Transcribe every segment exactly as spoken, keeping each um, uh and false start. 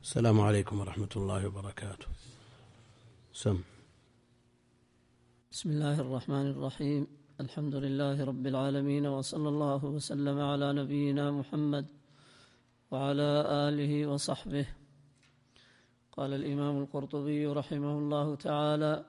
السلام عليكم ورحمة الله وبركاته. سم. بسم الله الرحمن الرحيم. الحمد لله رب العالمين، وصلى الله وسلم على نبينا محمد وعلى آله وصحبه. قال الإمام القرطبي رحمه الله تعالى: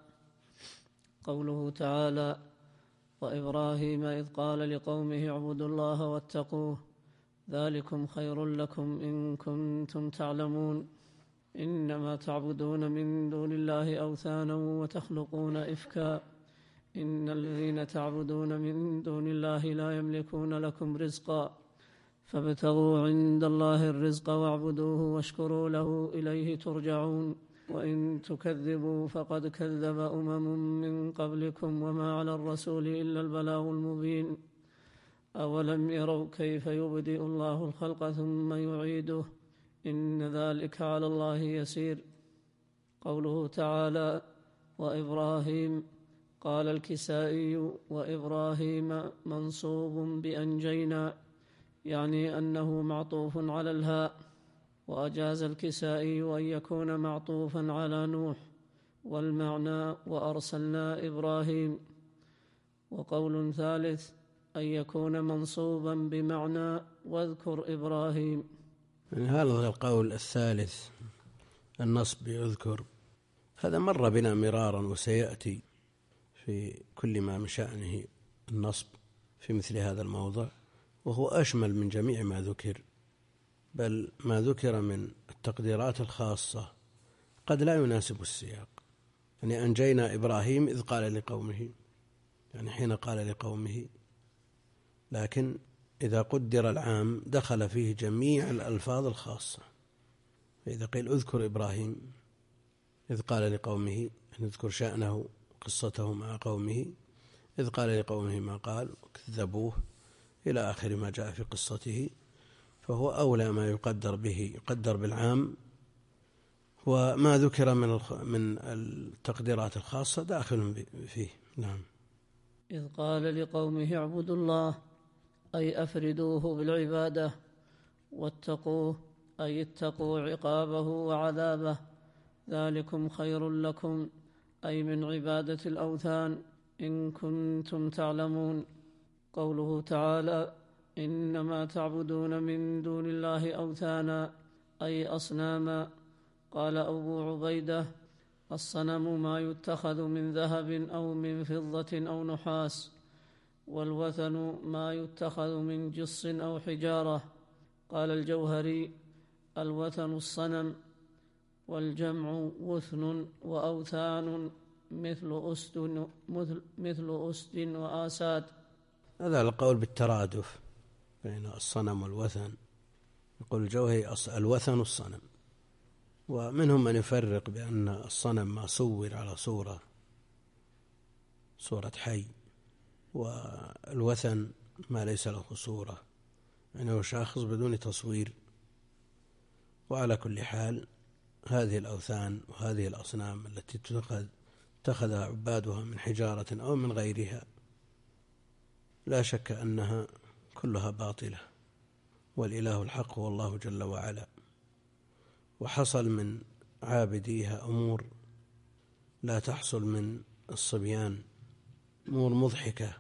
قوله تعالى: وإبراهيم إذ قال لقومه اعبدوا الله واتقوه ذلكم خير لكم إن كنتم تعلمون. إنما تعبدون من دون الله أوثانا وتخلقون إفكا إن الذين تعبدون من دون الله لا يملكون لكم رزقا فابتغوا عند الله الرزق واعبدوه واشكروا له إليه ترجعون. وإن تكذبوا فقد كذب أمم من قبلكم وما على الرسول إلا البلاغ المبين. أولم يروا كيف يبدئ الله الخلق ثم يعيده إن ذلك على الله يسير. قوله تعالى: وإبراهيم، قال الكسائي: وإبراهيم منصوب بأنجينا، يعني أنه معطوف على الهاء. وأجاز الكسائي أن يكون معطوفا على نوح، والمعنى وأرسلنا إبراهيم. وقول ثالث أن يكون منصوبا بمعنى واذكر إبراهيم. هذا القول الثالث النصب يذكر، هذا مر بنا مرارا وسيأتي في كل ما من شأنه النصب في مثل هذا الموضع، وهو أشمل من جميع ما ذكر، بل ما ذكر من التقديرات الخاصة قد لا يناسب السياق. يعني أنجينا إبراهيم إذ قال لقومه، يعني حين قال لقومه، لكن إذا قدر العام دخل فيه جميع الألفاظ الخاصة. فإذا قيل اذكر إبراهيم إذ قال لقومه، نذكر شأنه قصته مع قومه، إذ قال لقومه ما قال كذبوه إلى آخر ما جاء في قصته، فهو أولى ما يقدر به، يقدر بالعام، وما ذكر من من التقديرات الخاصة داخل فيه. نعم. إذ قال لقومه اعبدوا الله أي أفردوه بالعبادة، واتقوه أي اتقوا عقابه وعذابه، ذلكم خير لكم أي من عبادة الأوثان إن كنتم تعلمون. قوله تعالى: إنما تعبدون من دون الله أوثانا أي أصناما. قال أبو عبيدة: الصنم ما يتخذ من ذهب أو من فضة أو نحاس، والوثن ما يتخذ من جص أو حجارة. قال الجوهري: الوثن الصنم، والجمع وثن، وأوثان مثل أسد, مثل أسد وآساد. هذا القول بالترادف بين الصنم والوثن. يقول الجوهري: الوثن الصنم. ومنهم من يفرق بأن الصنم ما صور على صورة صورة حي، والوثن ما ليس له صورة، يعني هو شخص بدون تصوير. وعلى كل حال هذه الأوثان وهذه الأصنام التي اتخذها عبادها من حجارة أو من غيرها لا شك أنها كلها باطلة، والإله الحق هو الله جل وعلا. وحصل من عابديها أمور لا تحصل من الصبيان، أمور مضحكة،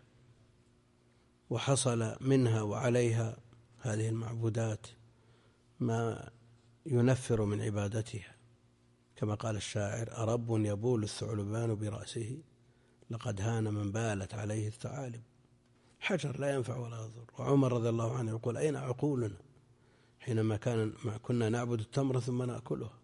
وحصل منها وعليها هذه المعبودات ما ينفر من عبادتها، كما قال الشاعر: أرب يبول الثعلبان برأسه لقد هان من بالت عليه الثعالب. حجر لا ينفع ولا يضر. وعمر رضي الله عنه يقول: أين عقولنا حينما كان كنا نعبد التمر ثم نأكلها.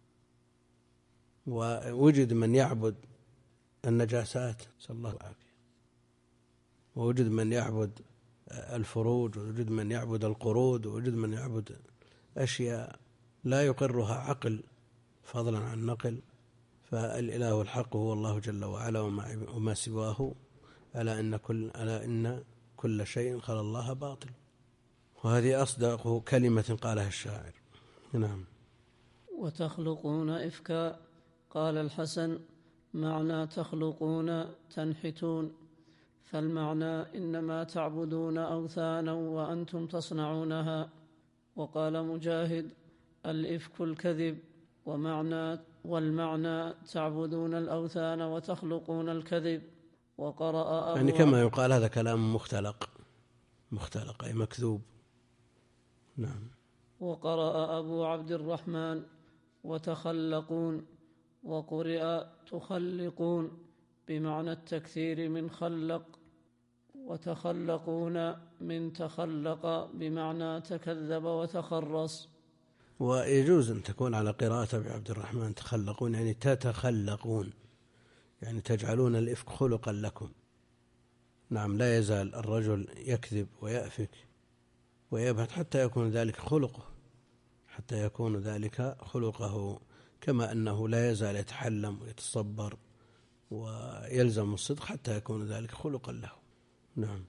ووجد من يعبد النجاسات، نسأل الله العافية، ووجد من يعبد الفروج، ووجد من يعبد القرود، ووجد من يعبد أشياء لا يقرها عقل فضلا عن نقل. فالإله الحق هو الله جل وعلا وما سواه، ألا إن كل, ألا إن كل شيء خلا الله باطل. وهذه أصدق كلمة قالها الشاعر. نعم. وتخلقون إفكا. قال الحسن: معنى تخلقون تنحتون، فالمعنى إنما تعبدون أوثانا وأنتم تصنعونها. وقال مجاهد: الإفك الكذب، ومعنى والمعنى تعبدون الأوثان وتخلقون الكذب. وقرأ أبو يعني كما يقال هذا كلام مختلق، مختلق أي مكذوب. نعم. وقرأ أبو عبد الرحمن وتخلقون، وقرئ تخلقون بمعنى التكثير من خلق، وتخلقون من تخلق بمعنى تكذب وتخرص. ويجوز أن تكون على قراءة أبي عبد الرحمن تخلقون، يعني تتخلقون، يعني تجعلون الإفك خلقا لكم. نعم، لا يزال الرجل يكذب ويأفك ويبهت حتى يكون ذلك خلقه، حتى يكون ذلك خلقه، كما أنه لا يزال يتحلم ويتصبر ويلزم الصدق حتى يكون ذلك خلقا له. نعم.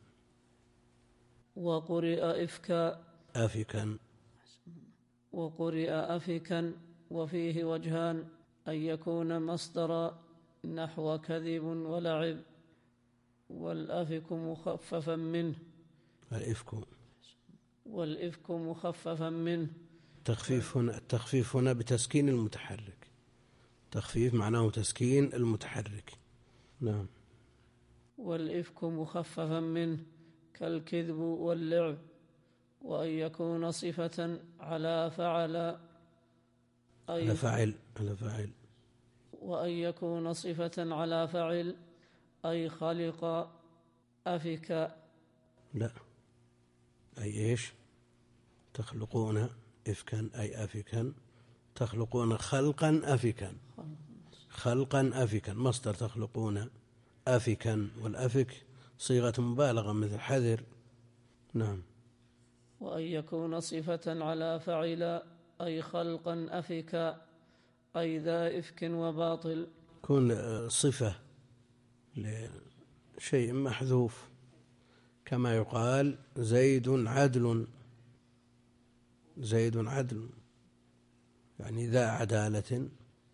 وقرئ إفكا أفكا وقرئ أفكا وفيه وجهان: أن يكون مصدر نحو كذب ولعب، والأفك مخففا منه الإفك والإفك مخففا منه. تخفيف هنا التخفيف هنا بتسكين المتحرك، تخفيف معناه تسكين المتحرك. نعم. والإفك مخففا منه كالكذب واللعب. وأن يكون صفة على فعل أي على فعل على فعل وأن يكون صفة على فعل أي خلق أفك. لا، أي إيش؟ تخلقون إفكا أي أفكا، تخلقون خلقا أفكا، خلقا أفكا مصدر تخلقون أفكا، والأفك صيغة مبالغة مثل حذر. نعم. وأن يكون صفة على فعل أي خلقا أفكا أي ذا إفك وباطل. كون صفة لشيء محذوف، كما يقال زيد عدل، زيد عدل يعني ذا عدالة،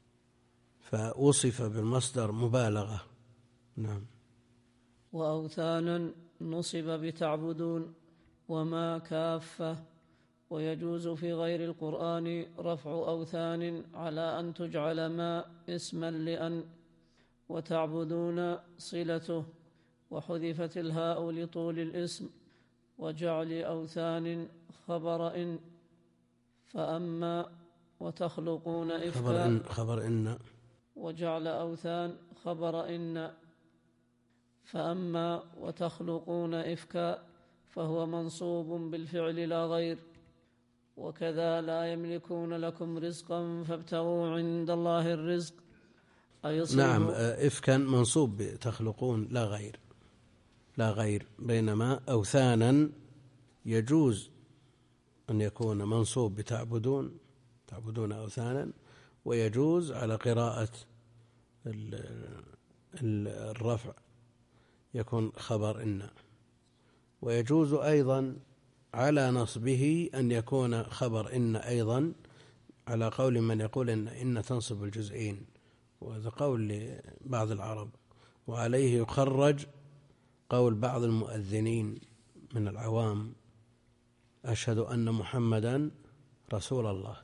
فوصف بالمصدر مبالغة. نعم. وأوثانا نصب بتعبدون وما كافة. ويجوز في غير القرآن رفع أوثان على أن تجعل ما اسما لأن، وتعبدون صلته، وحذفت الهاء لطول الاسم، وجعل أوثان خبر إن. فأما وتخلقون إفكا خبر إن, خبر إن وجعل أوثان خبر إن. فأما وتخلقون إفكا فهو منصوب بالفعل لا غير. وكذا لا يملكون لكم رزقا فابتغوا عند الله الرزق. نعم. إفكا منصوب بتخلقون لا غير، لا غير، بينما أوثانا يجوز أن يكون منصوب بتعبدون، تعبدون أوثانا، ويجوز على قراءة الرفع يكون خبر إن، ويجوز أيضا على نصبه أن يكون خبر إن أيضا، على قول من يقول إن إن تنصب الجزئين، وهذا قول لبعض العرب، وعليه يخرج قول بعض المؤذنين من العوام: أشهد أن محمدا رسول الله.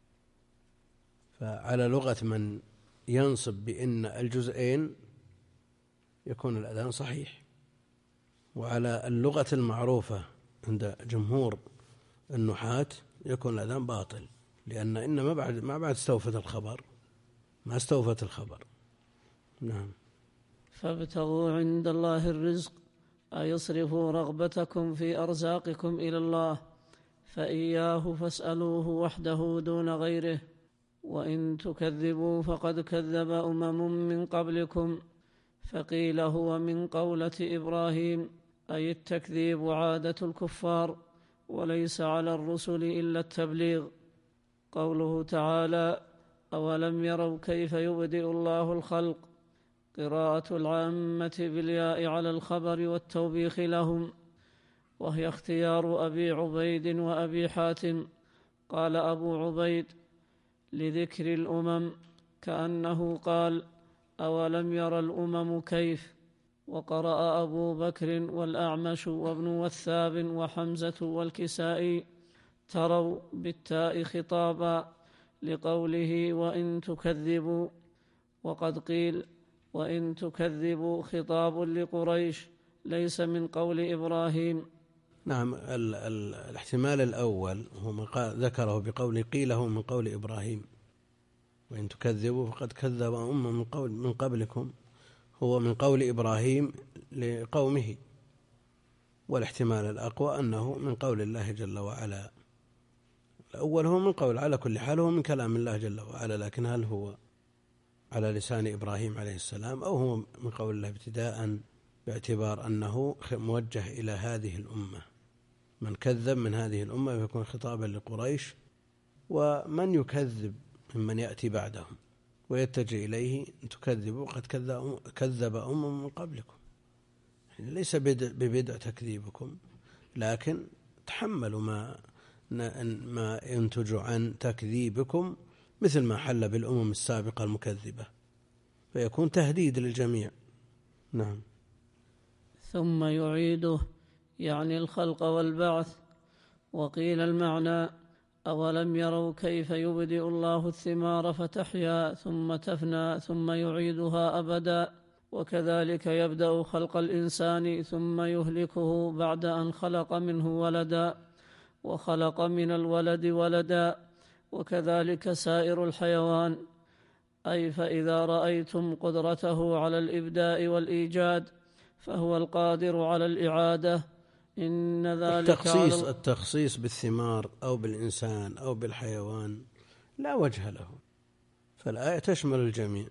فعلى لغة من ينصب بإن الجزئين يكون الأذان صحيح، وعلى اللغة المعروفة عند جمهور النحاة يكون الأذان باطل، لأن إن ما بعد ما بعد استوفت الخبر، ما استوفت الخبر. نعم. فابتغوا عند الله الرزق أي اصرفوا رغبتكم في أرزاقكم إلى الله، فإياه فاسألوه وحده دون غيره. وإن تكذبوا فقد كذب أمم من قبلكم. فقيل هو من قولة إبراهيم أي التكذيب عادة الكفار، وليس على الرسل إلا التبليغ. قوله تعالى: أولم يروا كيف يبدئ الله الخلق، قراءة العامة بالياء على الخبر والتوبيخ لهم، وهي اختيار أبي عبيد وأبي حاتم. قال أبو عبيد: لذكر الأمم، كأنه قال: أولم ير الأمم كيف. وقرأ أبو بكر والأعمش وابن وثاب وحمزة والكسائي افتروا بالتاء خطابا لقوله وإن تكذبوا، وقد قيل وإن تكذبوا خطاب لقريش ليس من قول إبراهيم. نعم، ال ال الاحتمال الأول هو ذكره بقول قيل هو من قول إبراهيم، وإن تكذبوا فقد كذب أمة من, قول من قبلكم، هو من قول إبراهيم لقومه. والاحتمال الأقوى أنه من قول الله جل وعلا. الأول هو من قول، على كل حال هو من كلام الله جل وعلا، لكن هل هو على لسان إبراهيم عليه السلام أو هو من قول الله ابتداء، باعتبار أنه موجه إلى هذه الأمة، من كذب من هذه الأمة يكون خطابا لقريش، ومن يكذب ممن يأتي بعدهم ويتجه إليه أن تكذبوا قد كذب أمم من قبلكم. ليس ببدع تكذيبكم، لكن تحملوا ما ما ينتج عن تكذيبكم مثل ما حل بالأمم السابقة المكذبة، فيكون تهديد للجميع. نعم. ثم يعيده يعني الخلق والبعث. وقيل المعنى أولم يروا كيف يبدئ الله الثمار فتحيا ثم تفنى ثم يعيدها أبدا، وكذلك يبدأ خلق الإنسان ثم يهلكه بعد أن خلق منه ولدا وخلق من الولد ولدا، وكذلك سائر الحيوان. أي فإذا رأيتم قدرته على الإبداء والإيجاد فهو القادر على الإعادة. إن ذلك التخصيص, التخصيص بالثمار أو بالإنسان أو بالحيوان لا وجه له، فالآية تشمل الجميع.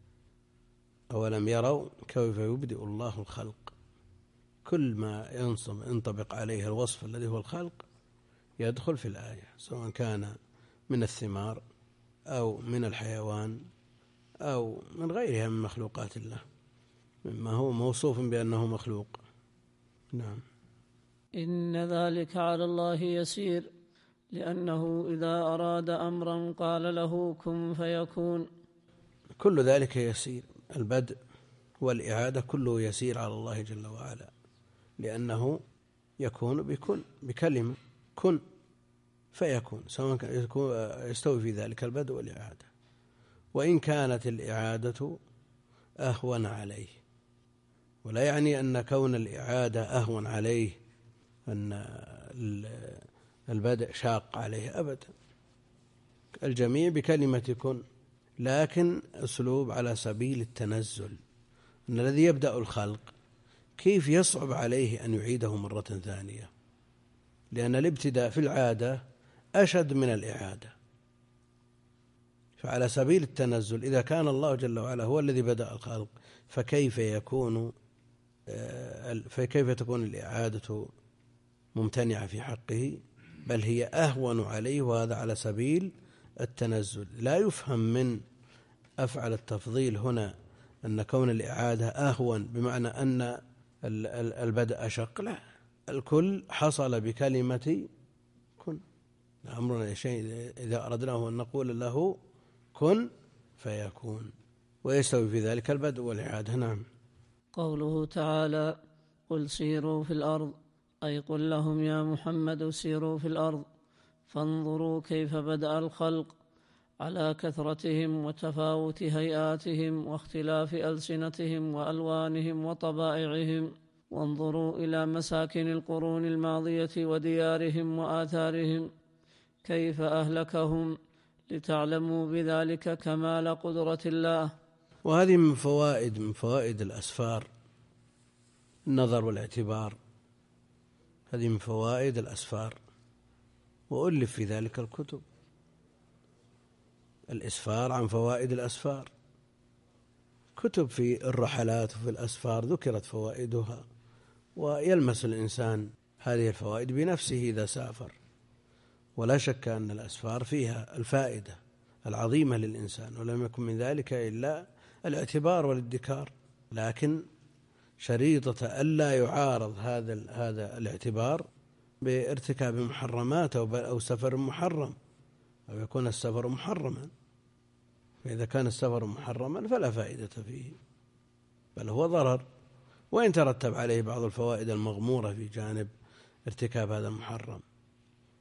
أولم يروا كيف يبدئ الله الخلق، كل ما ينطبق عليه الوصف الذي هو الخلق يدخل في الآية، سواء كان من الثمار أو من الحيوان أو من غيرها من مخلوقات الله مما هو موصوف بأنه مخلوق. نعم. إن ذلك على الله يسير، لأنه إذا أراد أمرا قال له كن فيكون. كل ذلك يسير، البدء والإعادة كله يسير على الله جل وعلا، لأنه يكون بكل بكلمة كن فيكون، سواء يستوي في ذلك البدء والإعادة. وإن كانت الإعادة أهون عليه، ولا يعني أن كون الإعادة أهون عليه أن البدء شاق عليه أبدا، الجميع بكلمة كن، لكن أسلوب على سبيل التنزل، أن الذي يبدأ الخلق كيف يصعب عليه أن يعيده مرة ثانية، لأن الابتداء في العادة أشد من الإعادة. فعلى سبيل التنزل إذا كان الله جل وعلا هو الذي بدأ الخلق فكيف يكون فكيف تكون الإعادة ممتنعة في حقه، بل هي أهون عليه، وهذا على سبيل التنزل. لا يفهم من أفعل التفضيل هنا أن كون الإعادة أهون بمعنى أن البدء أشق، لا، الكل حصل بكلمة كن. أمرنا شيء إذا أردناه أن نقول له كن فيكون، ويستوي في ذلك البدء والإعادة. نعم. قوله تعالى قل سيروا في الأرض، أي قل لهم يا محمد سيروا في الأرض فانظروا كيف بدأ الخلق على كثرتهم وتفاوت هيئاتهم واختلاف ألسنتهم وألوانهم وطبائعهم، وانظروا إلى مساكن القرون الماضية وديارهم وآثارهم كيف أهلكهم لتعلموا بذلك كمال قدرة الله. وهذه من فوائد من فوائد الأسفار النظر والاعتبار، هذه من فوائد الأسفار، وألف في ذلك الكتب، الإسفار عن فوائد الأسفار، كتب في الرحلات وفي الأسفار ذكرت فوائدها، ويلمس الإنسان هذه الفوائد بنفسه إذا سافر. ولا شك أن الأسفار فيها الفائدة العظيمة للإنسان، ولم يكن من ذلك إلا الاعتبار والادكار، لكن شريطة ألا يعارض هذا هذا الاعتبار بارتكاب محرمات أو سفر محرم، أو يكون السفر محرما. فإذا كان السفر محرما فلا فائدة فيه، بل هو ضرر، وإن ترتب عليه بعض الفوائد المغمورة في جانب ارتكاب هذا المحرم.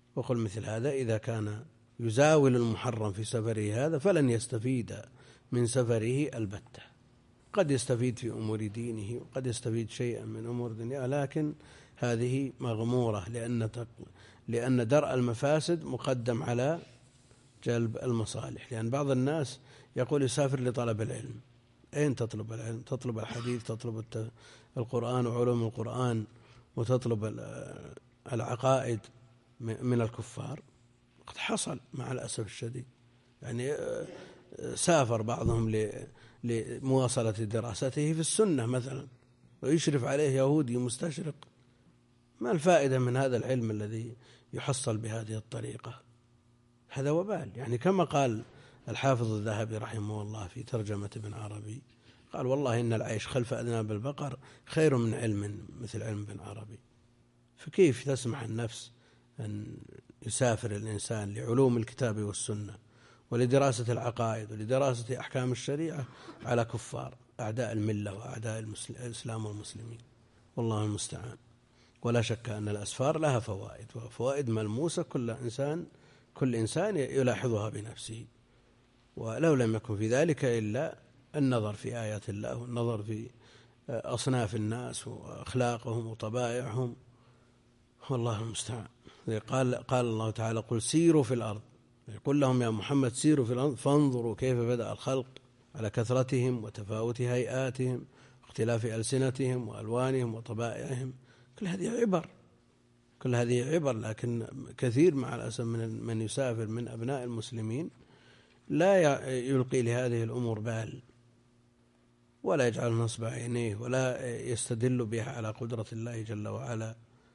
وقل مثل هذا إذا كان يزاول المحرم في سفره هذا فلن يستفيد من سفره البتة. قد يستفيد في أمور دينه وقد يستفيد شيئا من أمور دنياه، لكن هذه مغمورة، لأن لأن درء المفاسد مقدم على جلب المصالح. لأن بعض الناس يقول يسافر لطلب العلم. أين تطلب العلم؟ تطلب الحديث، تطلب القرآن وعلوم القرآن، وتطلب العقائد من الكفار. قد حصل مع الأسف الشديد، يعني سافر بعضهم لمواصلة دراسته في السنة مثلا، ويشرف عليه يهودي مستشرق. ما الفائدة من هذا العلم الذي يحصل بهذه الطريقة؟ هذا وبال. يعني كما قال الحافظ الذهبي رحمه الله في ترجمة ابن عربي، قال والله إن العيش خلف أذناب البقر خير من علم مثل علم ابن عربي. فكيف تسمح النفس أن يسافر الإنسان لعلوم الكتاب والسنة ولدراسة العقائد ولدراسة أحكام الشريعة على كفار أعداء الملة وأعداء الإسلام والمسلمين؟ والله المستعان. ولا شك أن الأسفار لها فوائد، وفوائد ملموسة كل إنسان كل إنسان يلاحظها بنفسه، ولو لم يكن في ذلك إلا النظر في آيات الله والنظر في أصناف الناس وأخلاقهم وطبائعهم. والله المستعان. قال قال الله تعالى: قل سيروا في الأرض، يقول لهم يا محمد سيروا في الأرض فانظروا كيف بدأ الخلق على كثرتهم وتفاوت هيئاتهم واختلاف ألسنتهم وألوانهم وطبائعهم. كل هذه عبر كل هذه عبر لكن كثير مع الأسف من من يسافر من أبناء المسلمين لا يلقي لهذه الأمور بال، ولا يجعل نصب عينيه، ولا يستدل بها على قدرة الله جل وعلا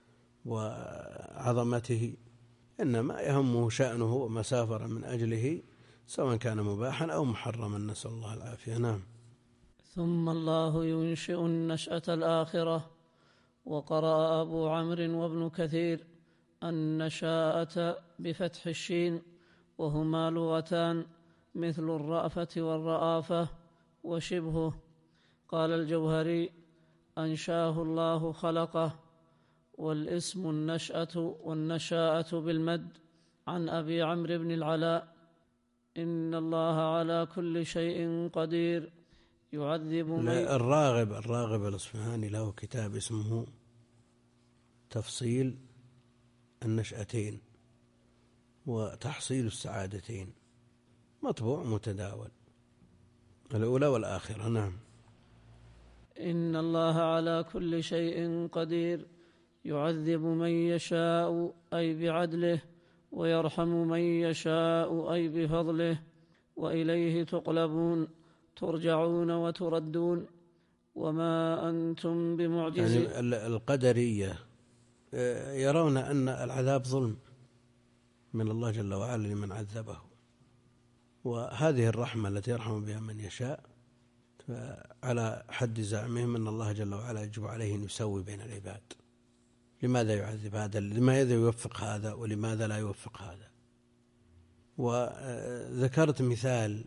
وعظمته. إنما يهمه شأنه وما سافر من أجله، سواء كان مباحا أو محرما، نسأل الله العافية. نعم. ثم الله ينشئ النشأة الآخرة. وقرأ أبو عمرو وابن كثير النشاءة بفتح الشين، وهما لغتان مثل الرأفة والرآفة وشبهه. قال الجوهري: أنشاه الله خلقه. والاسم النشأة والنشاءة بالمد. عن أبي عمرو بن العلاء: إن الله على كل شيء قدير يعذب من الراغب الراغب الأصفهاني له كتاب اسمه تفصيل النشأتين وتحصيل السعادتين، مطبوع متداول، الأولى والآخرة. نعم. إن الله على كل شيء قدير يعذب من يشاء أي بعدله، ويرحم من يشاء أي بفضله، وإليه تقلبون ترجعون وتردون وما أنتم بمعجزين. يعني القدرية يرون أن العذاب ظلم من الله جل وعلا لمن عذبه، وهذه الرحمة التي يرحم بها من يشاء على حد زعمهم أن الله جل وعلا يجب عليه أن يسوي بين العباد. لماذا يعذب هذا؟ لماذا يوفق هذا ولماذا لا يوفق هذا؟ وذكرت مثال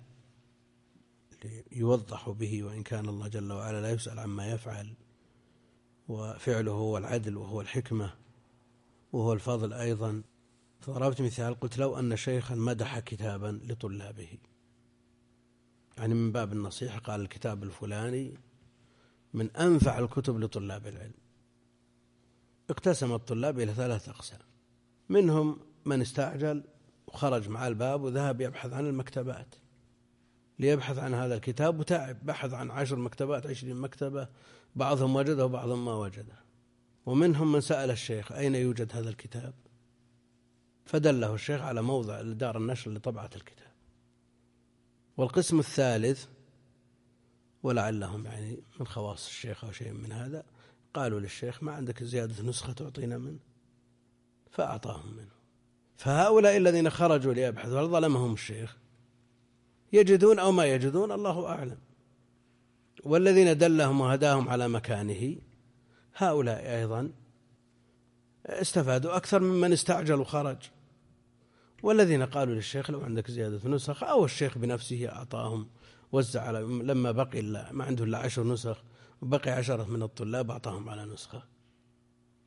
يوضح به، وإن كان الله جل وعلا لا يسأل عما يفعل، وفعله هو العدل وهو الحكمة وهو الفضل أيضا. فضربت مثال، قلت لو أن شيخا مدح كتابا لطلابه، يعني من باب النصيحة، قال الكتاب الفلاني من أنفع الكتب لطلاب العلم. اقتسم الطلاب إلى ثلاث أقسام: منهم من استعجل وخرج مع الباب وذهب يبحث عن المكتبات ليبحث عن هذا الكتاب، وتعب بحث عن عشر مكتبات عشرين مكتبة، بعضهم وجده وبعضهم ما وجده. ومنهم من سأل الشيخ أين يوجد هذا الكتاب، فدله الشيخ على موضع لدار النشر لطبعة الكتاب. والقسم الثالث، ولعلهم يعني من خواص الشيخ أو شيء من هذا، قالوا للشيخ ما عندك زيادة نسخة تعطينا منه، فأعطاهم منه. فهؤلاء الذين خرجوا ليبحثوا هل ظلمهم الشيخ؟ يجدون أو ما يجدون الله أعلم. والذين دلهم وهداهم على مكانه هؤلاء أيضا استفادوا أكثر ممن استعجل وخرج. والذين قالوا للشيخ لو عندك زيادة نسخ، أو الشيخ بنفسه أعطاهم، وزع على لما بقي ما عنده إلا عشر نسخ وبقي عشرة من الطلاب أعطاهم على نسخة.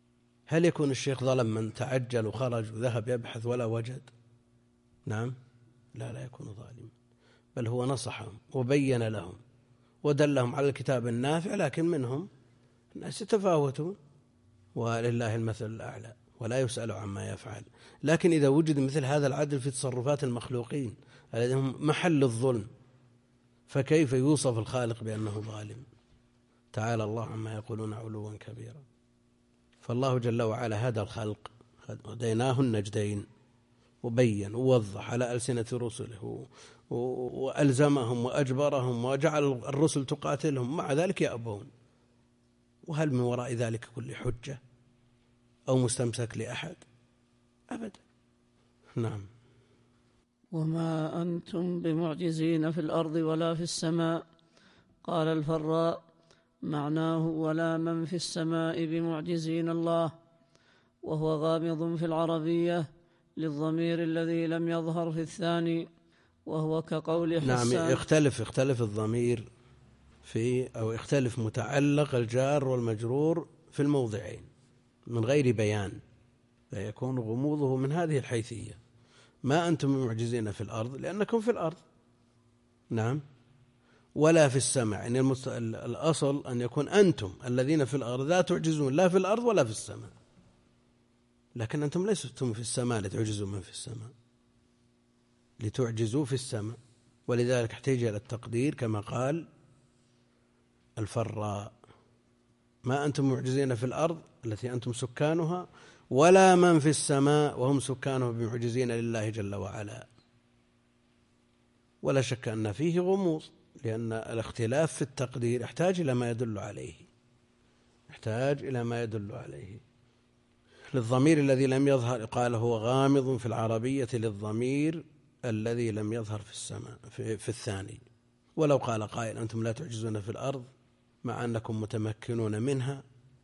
هل يكون الشيخ ظلم من تعجل وخرج وذهب يبحث ولا وجد؟ نعم، لا لا يكون ظالما، بل هو نصحهم وبين لهم ودلهم على الكتاب النافع، لكن منهم الناس يتفاوتون ولله المثل الأعلى ولا يسأل عما يفعل. لكن إذا وجد مثل هذا العدل في تصرفات المخلوقين الذين هم محل الظلم، فكيف يوصف الخالق بأنه ظالم؟ تعالى الله عما يقولون علوا كبيرا. فالله جل وعلا هدى الخلق، هديناه النجدين، وبين ووضح على ألسنة رسله وألزمهم وأجبرهم وجعل الرسل تقاتلهم، مع ذلك يأبون. وهل من وراء ذلك كل حجة أو مستمسك لأحد؟ أبدا. نعم. وما أنتم بمعجزين في الأرض ولا في السماء. قال الفراء: معناه ولا من في السماء بمعجزين الله، وهو غامض في العربية للضمير الذي لم يظهر في الثاني، وهو كقول حسان. نعم، يختلف يختلف الضمير في أو يختلف متعلق الجار والمجرور في الموضعين من غير بيان، فيكون غموضه من هذه الحيثية: ما أنتم معجزين في الأرض لأنكم في الأرض. نعم. ولا في السماء، يعني المست... الأصل أن يكون أنتم الذين في الأرض لا تعجزون لا في الأرض ولا في السماء، لكن أنتم لستم في السماء لتعجزوا من في السماء، لتعجزوا في السماء. ولذلك احتاج إلى التقدير كما قال الفراء: ما أنتم معجزين في الأرض التي أنتم سكانها، ولا من في السماء وهم سكانه بمعجزين لله جل وعلا. ولا شك أن فيه غموض، لأن الاختلاف في التقدير يحتاج إلى ما يدل عليه، يحتاج إلى ما يدل عليه. للضمير الذي لم يظهر قال هو غامض في العربية للضمير الذي لم يظهر في السماء في, في الثاني. ولو قال قائل: أنتم لا تعجزون في الأرض مع أنكم متمكنون منها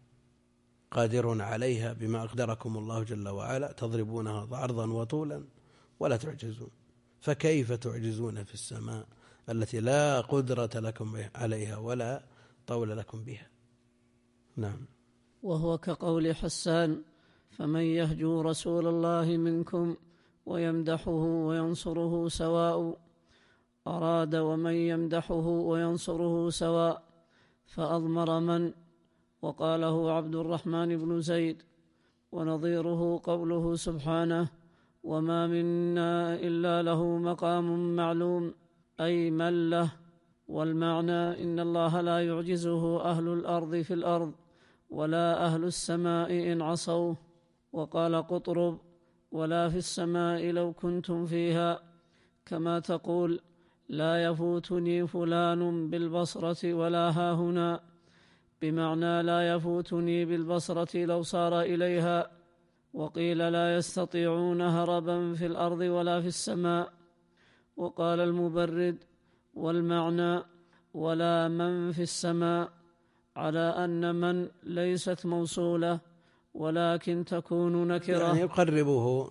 قادرون عليها بما أقدركم الله جل وعلا، تضربونها عرضا وطولا ولا تعجزون، فكيف تعجزون في السماء التي لا قدرة لكم عليها ولا طول لكم بها؟ نعم. وهو كقول حسان: فمن يهجو رسول الله منكم ويمدحه وينصره سواء. أراد ومن يمدحه وينصره سواء، فأضمر من، وقاله عبد الرحمن بن زيد. ونظيره قوله سبحانه: وما منا إلا له مقام معلوم، أي من له. والمعنى: إن الله لا يعجزه أهل الأرض في الأرض ولا أهل السماء إن عصوه. وقال قطرب: ولا في السماء لو كنتم فيها، كما تقول: لا يفوتني فلان بالبصرة ولا هاهنا، بمعنى لا يفوتني بالبصرة لو صار إليها. وقيل: لا يستطيعون هربا في الأرض ولا في السماء. وقال المبرد: والمعنى ولا من في السماء، على أن من ليست موصولة ولكن تكون نكرة. يعني يقربه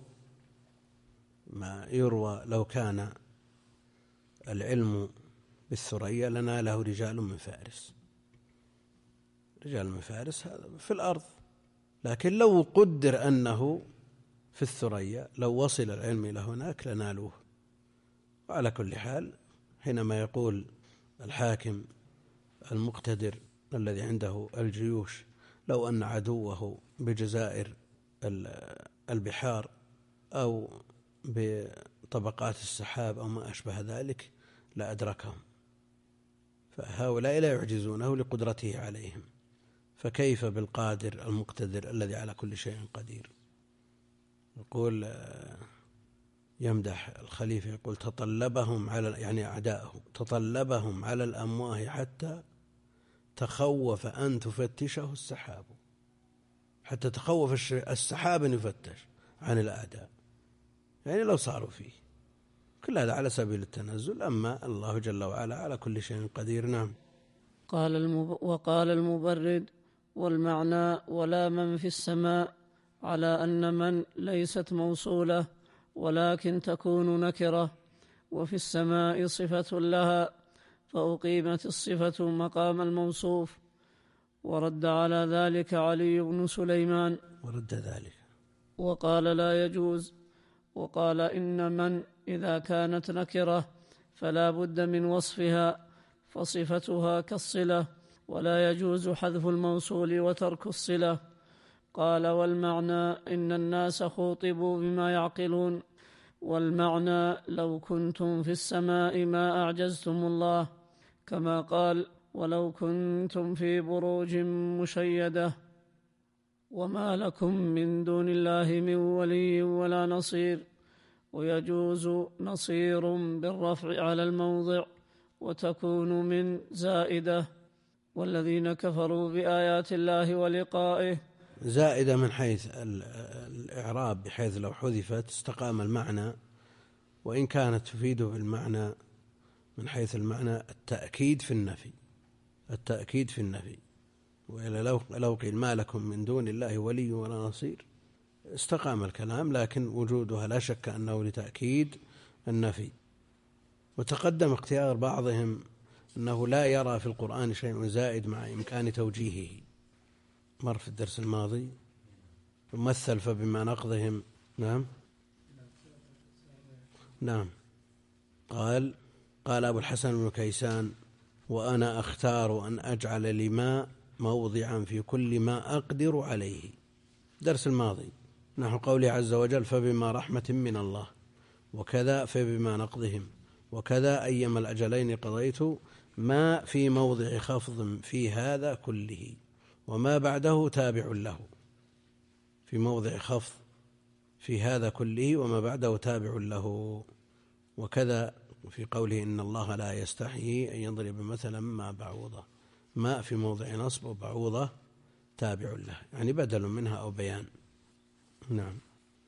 ما يروى: لو كان العلم بالثريا لناله رجال من فارس. رجال من فارس هذا في الأرض، لكن لو قدر أنه في الثريا لو وصل العلم إلى هناك لنالوه. وعلى كل حال، حينما يقول الحاكم المقتدر الذي عنده الجيوش: لو أن عدوه بجزائر البحار أو بطبقات السحاب أو ما أشبه ذلك لأدركهم، فهؤلاء لا يعجزونه لقدرته عليهم، فكيف بالقادر المقتدر الذي على كل شيء قدير؟ يقول يمدح الخليفة، يقول: تطلبهم على يعني أعداءه تطلبهم على الأمواه حتى تخوف أن تفتشه السحاب، حتى تخوف السحاب أن يفتش عن الأعداء، يعني لو صاروا فيه. كل هذا على سبيل التنزل، أما الله جل وعلا على كل شيء قدير. نعم. قال المب... وقال المبرد: والمعنى ولا من في السماء، على أن من ليست موصولة ولكن تكون نكرة، وفي السماء صفة لها، فأقيمت الصفة مقام الموصوف. ورد على ذلك علي بن سليمان ورد ذلك وقال لا يجوز، وقال إن من إذا كانت نكرة فلا بد من وصفها فصفتها كالصلة، ولا يجوز حذف الموصول وترك الصلة. قال والمعنى إن الناس خوطبوا بما يعقلون، والمعنى لو كنتم في السماء ما أعجزتم الله، كما قال ولو كنتم في بروج مشيدة. وما لكم من دون الله من ولي ولا نصير. ويجوز نصير بالرفع على الموضع وتكون من زائدة. والذين كفروا بآيات الله ولقائه زائدة من حيث الإعراب، بحيث لو حذفت استقام المعنى، وإن كانت تفيد بالمعنى من حيث المعنى التأكيد في النفي، التأكيد في النفي. وإلا لو لو قيل ما لكم من دون الله ولي ولا نصير استقام الكلام، لكن وجودها لا شك أنه لتأكيد النفي. وتقدم اختيار بعضهم أنه لا يرى في القرآن شيء زائد مع إمكان توجيهه، مر في الدرس الماضي. مثل فبما نقضهم نعم نعم قال قال أبو الحسن بن كيسان وأنا أختار أن أجعل لما موضعا في كل ما أقدر عليه، درس الماضي، نحو قوله عز وجل فبما رحمة من الله، وكذا فبما نقضهم، وكذا أيما الأجلين قضيت، ما في موضع خفض في هذا كله وما بعده تابع له، في موضع خفض في هذا كله وما بعده تابع له. وكذا في قوله إن الله لا يستحيي أن يضرب مثلا ما بعوضة، ما في موضع نصب وبعوضة تابع له، يعني بدل منها أو بيان. نعم.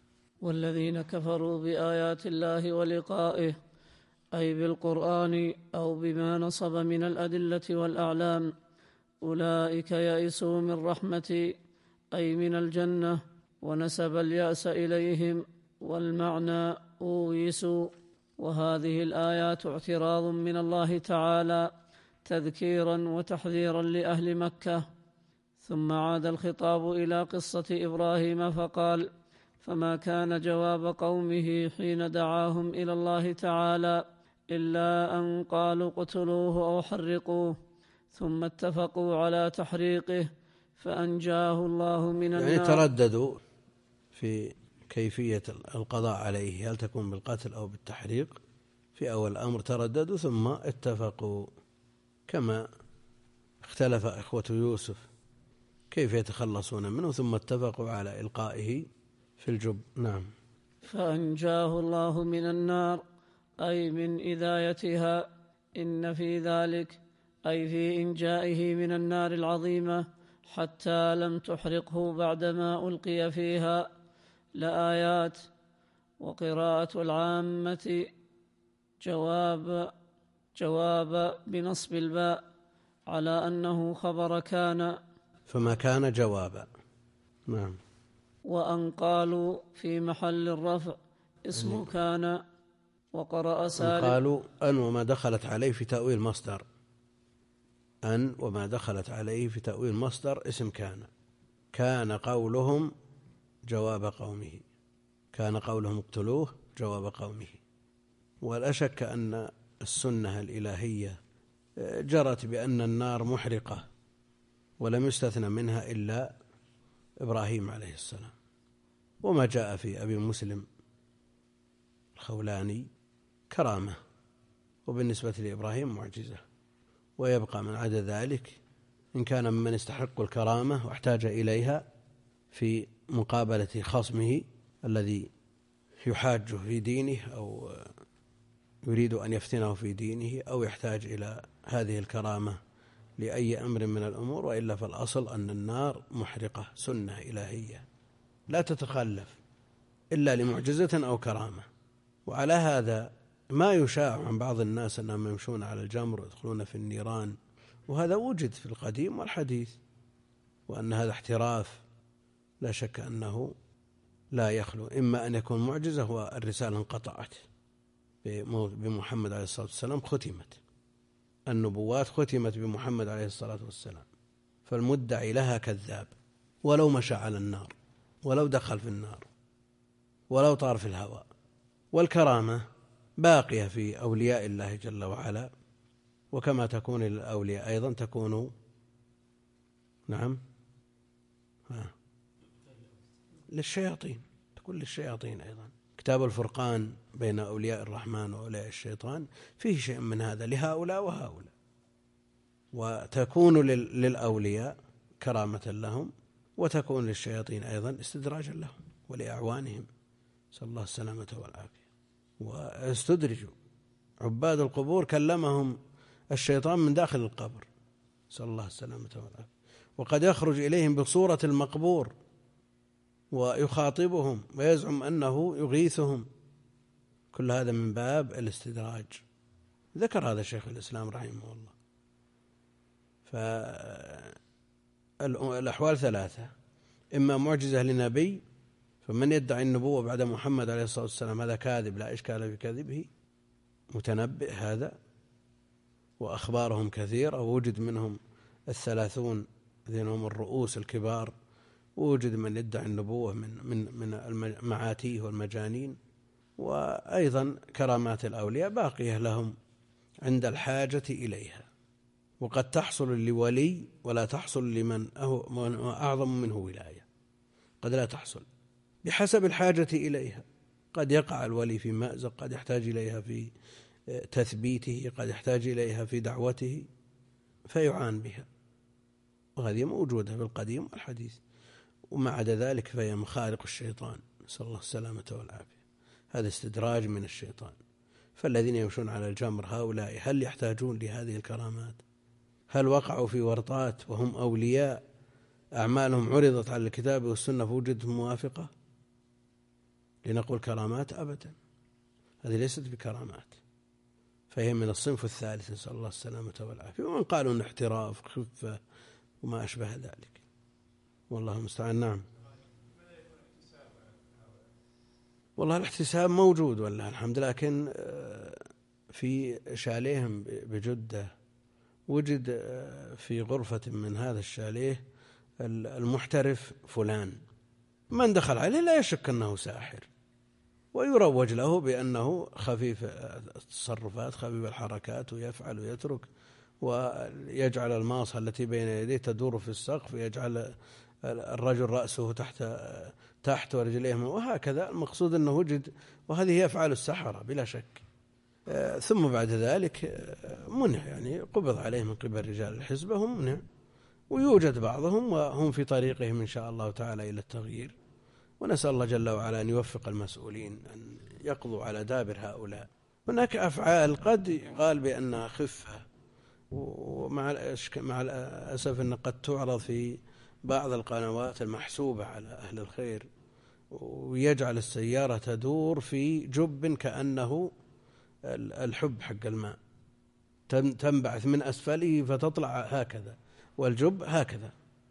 والذين كفروا بآيات الله ولقائه أي بالقرآن أو بما نصب من الأدلة والأعلام، أولئك يئسوا من رحمتي أي من الجنة، ونسب اليأس إليهم، والمعنى أويسوا. وهذه الآيات اعتراض من الله تعالى تذكيرا وتحذيرا لأهل مكة. ثم عاد الخطاب إلى قصة إبراهيم فقال فما كان جواب قومه حين دعاهم إلى الله تعالى إلا أن قالوا اقتلوه أو حرقوه، ثم اتفقوا على تحريقه فأنجاه الله من النار. يعني ترددوا في كيفية القضاء عليه، هل تكون بالقتل أو بالتحريق؟ في أول الأمر ترددوا ثم اتفقوا، كما اختلف إخوة يوسف كيف يتخلصون منه، ثم اتفقوا على إلقائه في الجب. نعم. فأنجاه الله من النار أي من إذايتها. إن في ذلك أي في إنجائه من النار العظيمة حتى لم تحرقه بعدما ألقي فيها لآيات. وقراءة العامة جواب جواب بنصب الباء على أنه خبر كان، فما كان جوابا. نعم. وأن قالوا في محل الرفع اسم كان. وقرأ سالم أن قالوا أن وما دخلت عليه في تأويل مصدر، أن وما دخلت عليه في تأويل مصدر اسم كان. كان قولهم جواب قومه، كان قولهم اقتلوه جواب قومه. ولا شك أن السنة الإلهية جرت بأن النار محرقة، ولم يستثنى منها إلا إبراهيم عليه السلام. وما جاء في أبي مسلم الخولاني كرامة، وبالنسبة لإبراهيم معجزة. ويبقى من عدا ذلك إن كان ممن يستحق الكرامة واحتاج إليها في مقابلة خصمه الذي يحاجه في دينه أو يريد أن يفتنه في دينه، أو يحتاج إلى هذه الكرامة لأي أمر من الأمور. وإلا فالأصل أن النار محرقة، سنة إلهية لا تتخلف إلا لمعجزة أو كرامة. وعلى هذا ما يشاع عن بعض الناس أنهم يمشون على الجمر ويدخلون في النيران، وهذا وجد في القديم والحديث، وأن هذا احتراف لا شك أنه لا يخلو إما أن يكون معجزة والرسالة انقطعت بمحمد عليه الصلاة والسلام، ختمت النبوات ختمت بمحمد عليه الصلاة والسلام، فالمدعي لها كذاب ولو مشى على النار، ولو دخل في النار، ولو طار في الهواء. والكرامة باقية في أولياء الله جل وعلا، وكما تكون للأولياء أيضا تكون نعم ها للشياطين، تكون للشياطين أيضا. كتاب الفرقان بين أولياء الرحمن وأولياء الشيطان فيه شيء من هذا لهؤلاء وهؤلاء. وتكون للأولياء كرامة لهم، وتكون للشياطين أيضا استدراجا لهم ولأعوانهم، صلى الله السلامة والعافية. واستدرجوا عباد القبور كلمهم الشيطان من داخل القبر، صلى الله السلامة والعافية، وقد يخرج إليهم بصورة المقبور ويخاطبهم ويزعم أنه يغيثهم. كل هذا من باب الاستدراج. ذكر هذا شيخ الإسلام رحمه الله. فالأحوال ثلاثة: إما معجزة لنبي، فمن يدعي النبوة بعد محمد عليه الصلاة والسلام هذا كاذب لا إشكال في كذبه، متنبئ هذا، وأخبارهم كثيرة، ووجد منهم الثلاثون الذين هم الرؤوس الكبار، ووجد من يدعي النبوة من من من المعاتيه والمجانين. وأيضا كرامات الأولياء باقية لهم عند الحاجة إليها، وقد تحصل لولي ولا تحصل لمن هو أعظم منه ولاية، قد لا تحصل بحسب الحاجة إليها. قد يقع الولي في مأزق، قد يحتاج إليها في تثبيته، قد يحتاج إليها في دعوته فيعان بها، وهذه موجودة في القديم والحديث. وما عدا ذلك فهي مخارق الشيطان، نسأل الله السلامة والعافية. هذا استدراج من الشيطان. فالذين يمشون على الجمر هؤلاء هل يحتاجون لهذه الكرامات؟ هل وقعوا في ورطات وهم أولياء أعمالهم عرضت على الكتاب والسنة فوجدت موافقة لنقول كرامات؟ أبدا، هذه ليست بكرامات، فهي من الصنف الثالث، نسأل الله السلامة والعافية. ومن قالوا أن احتراف خفة وما أشبه ذلك، والله المستعان. نعم، والله الاحتساب موجود والله الحمد، لكن في شاليهم بجدة وجد في غرفة من هذا الشاليه المحترف فلان، من دخل عليه لا يشك أنه ساحر، ويروج له بأنه خفيف التصرفات خفيف الحركات، ويفعل ويترك، ويجعل الماصة التي بين يديه تدور في السقف، ويجعل الرجل رأسه تحت تحت ورجليه، وهكذا. المقصود أنه وجد، وهذه هي أفعال السحرة بلا شك. ثم بعد ذلك منع، يعني قبض عليه من قبل رجال الحزب، هم منع، ويوجد بعضهم وهم في طريقهم إن شاء الله تعالى إلى التغيير. ونسأل الله جل وعلا أن يوفق المسؤولين أن يقضوا على دابر هؤلاء. هناك أفعال قد يقال بأنها خفة، ومع مع الأسف أن قد تعرض في بعض القنوات المحسوبة على أهل الخير، ويجعل السيارة تدور في جب كأنه الحب حق الماء، تنبعث من أسفله فتطلع هكذا، والجب هكذا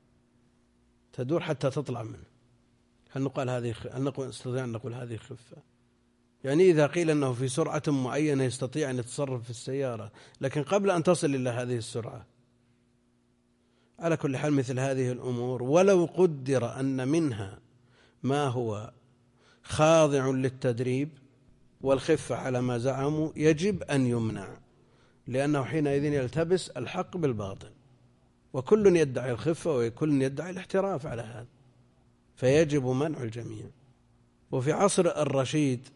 تدور حتى تطلع منه. هل نقول هذه هل نقول نستطيع أن نقول هذه خفة؟ يعني إذا قيل أنه في سرعة معينة يستطيع أن يتصرف في السيارة، لكن قبل أن تصل إلى هذه السرعة. على كل حال مثل هذه الأمور ولو قدر أن منها ما هو خاضع للتدريب والخفة على ما زعموا، يجب أن يمنع، لأنه حينئذ يلتبس الحق بالباطل، وكل يدعي الخفة وكل يدعي الاحتراف على هذا، فيجب منع الجميع. وفي عصر الرشيد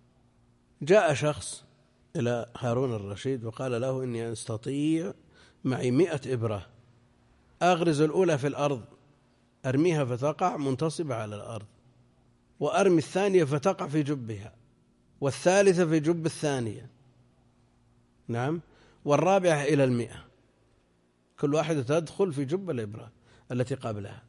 جاء شخص إلى هارون الرشيد وقال له: إني أستطيع معي مئة إبرة، أغرز الأولى في الأرض أرميها فتقع منتصبة على الأرض، وأرمي الثانية فتقع في جبها، والثالثة في جب الثانية، نعم، والرابعة إلى المئة، كل واحدة تدخل في جب الإبرة التي قبلها.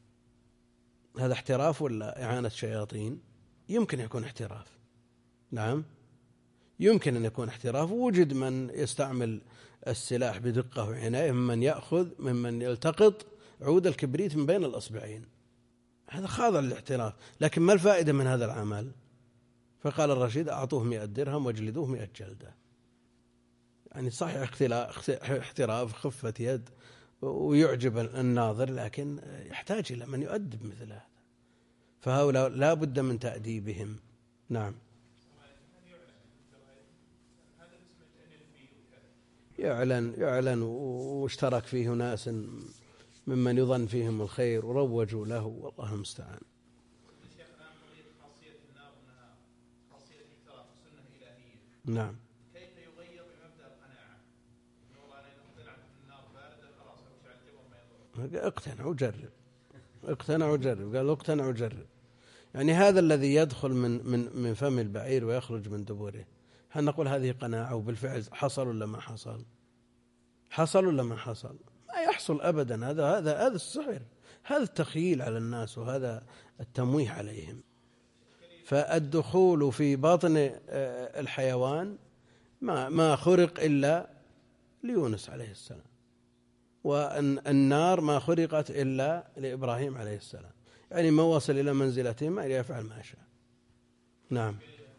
هذا احتراف ولا إعانة شياطين؟ يمكن يكون احتراف، نعم يمكن أن يكون احتراف. وجد من يستعمل السلاح بدقة وعناية، ممن يأخذ ممن يلتقط عود الكبريت من بين الأصبعين، هذا خاضع للاحتراف. لكن ما الفائدة من هذا العمل؟ فقال الرشيد: أعطوه مئة درهم واجلدوه مئة جلدة. يعني صحيح احتراف، خفة يد ويعجب الناظر، لكن يحتاج إلى من يؤدب مثل هذا، فهؤلاء لا بد من تأديبهم. نعم. يعلن يعلن واشترك فيه ناس ممن يظن فيهم الخير وروجوا له، والله المستعان. نعم. كيف يغير بمبدأ القناعة؟ والله أنا اقتنعت أن النار باردة خلاص أمشي على الجبل ما يضر. اقتنع وجرب، اقتنع وجرب، قال اقتنع وجرب. يعني هذا الذي يدخل من من من فم البعير ويخرج من دبره، هل نقول هذه قناعة؟ وبالفعل حصل ولا ما حصل؟ حصل ولا ما حصل؟ ما يحصل أبدا. هذا هذا هذا السحر، هذا التخييل على الناس، وهذا التمويه عليهم. فالدخول في باطن الحيوان ما ما خرق إلا ليونس عليه السلام، والنار ما خرقت إلا لإبراهيم عليه السلام. يعني ما وصل إلى منزلته ما يفعل ما شاء. نعم.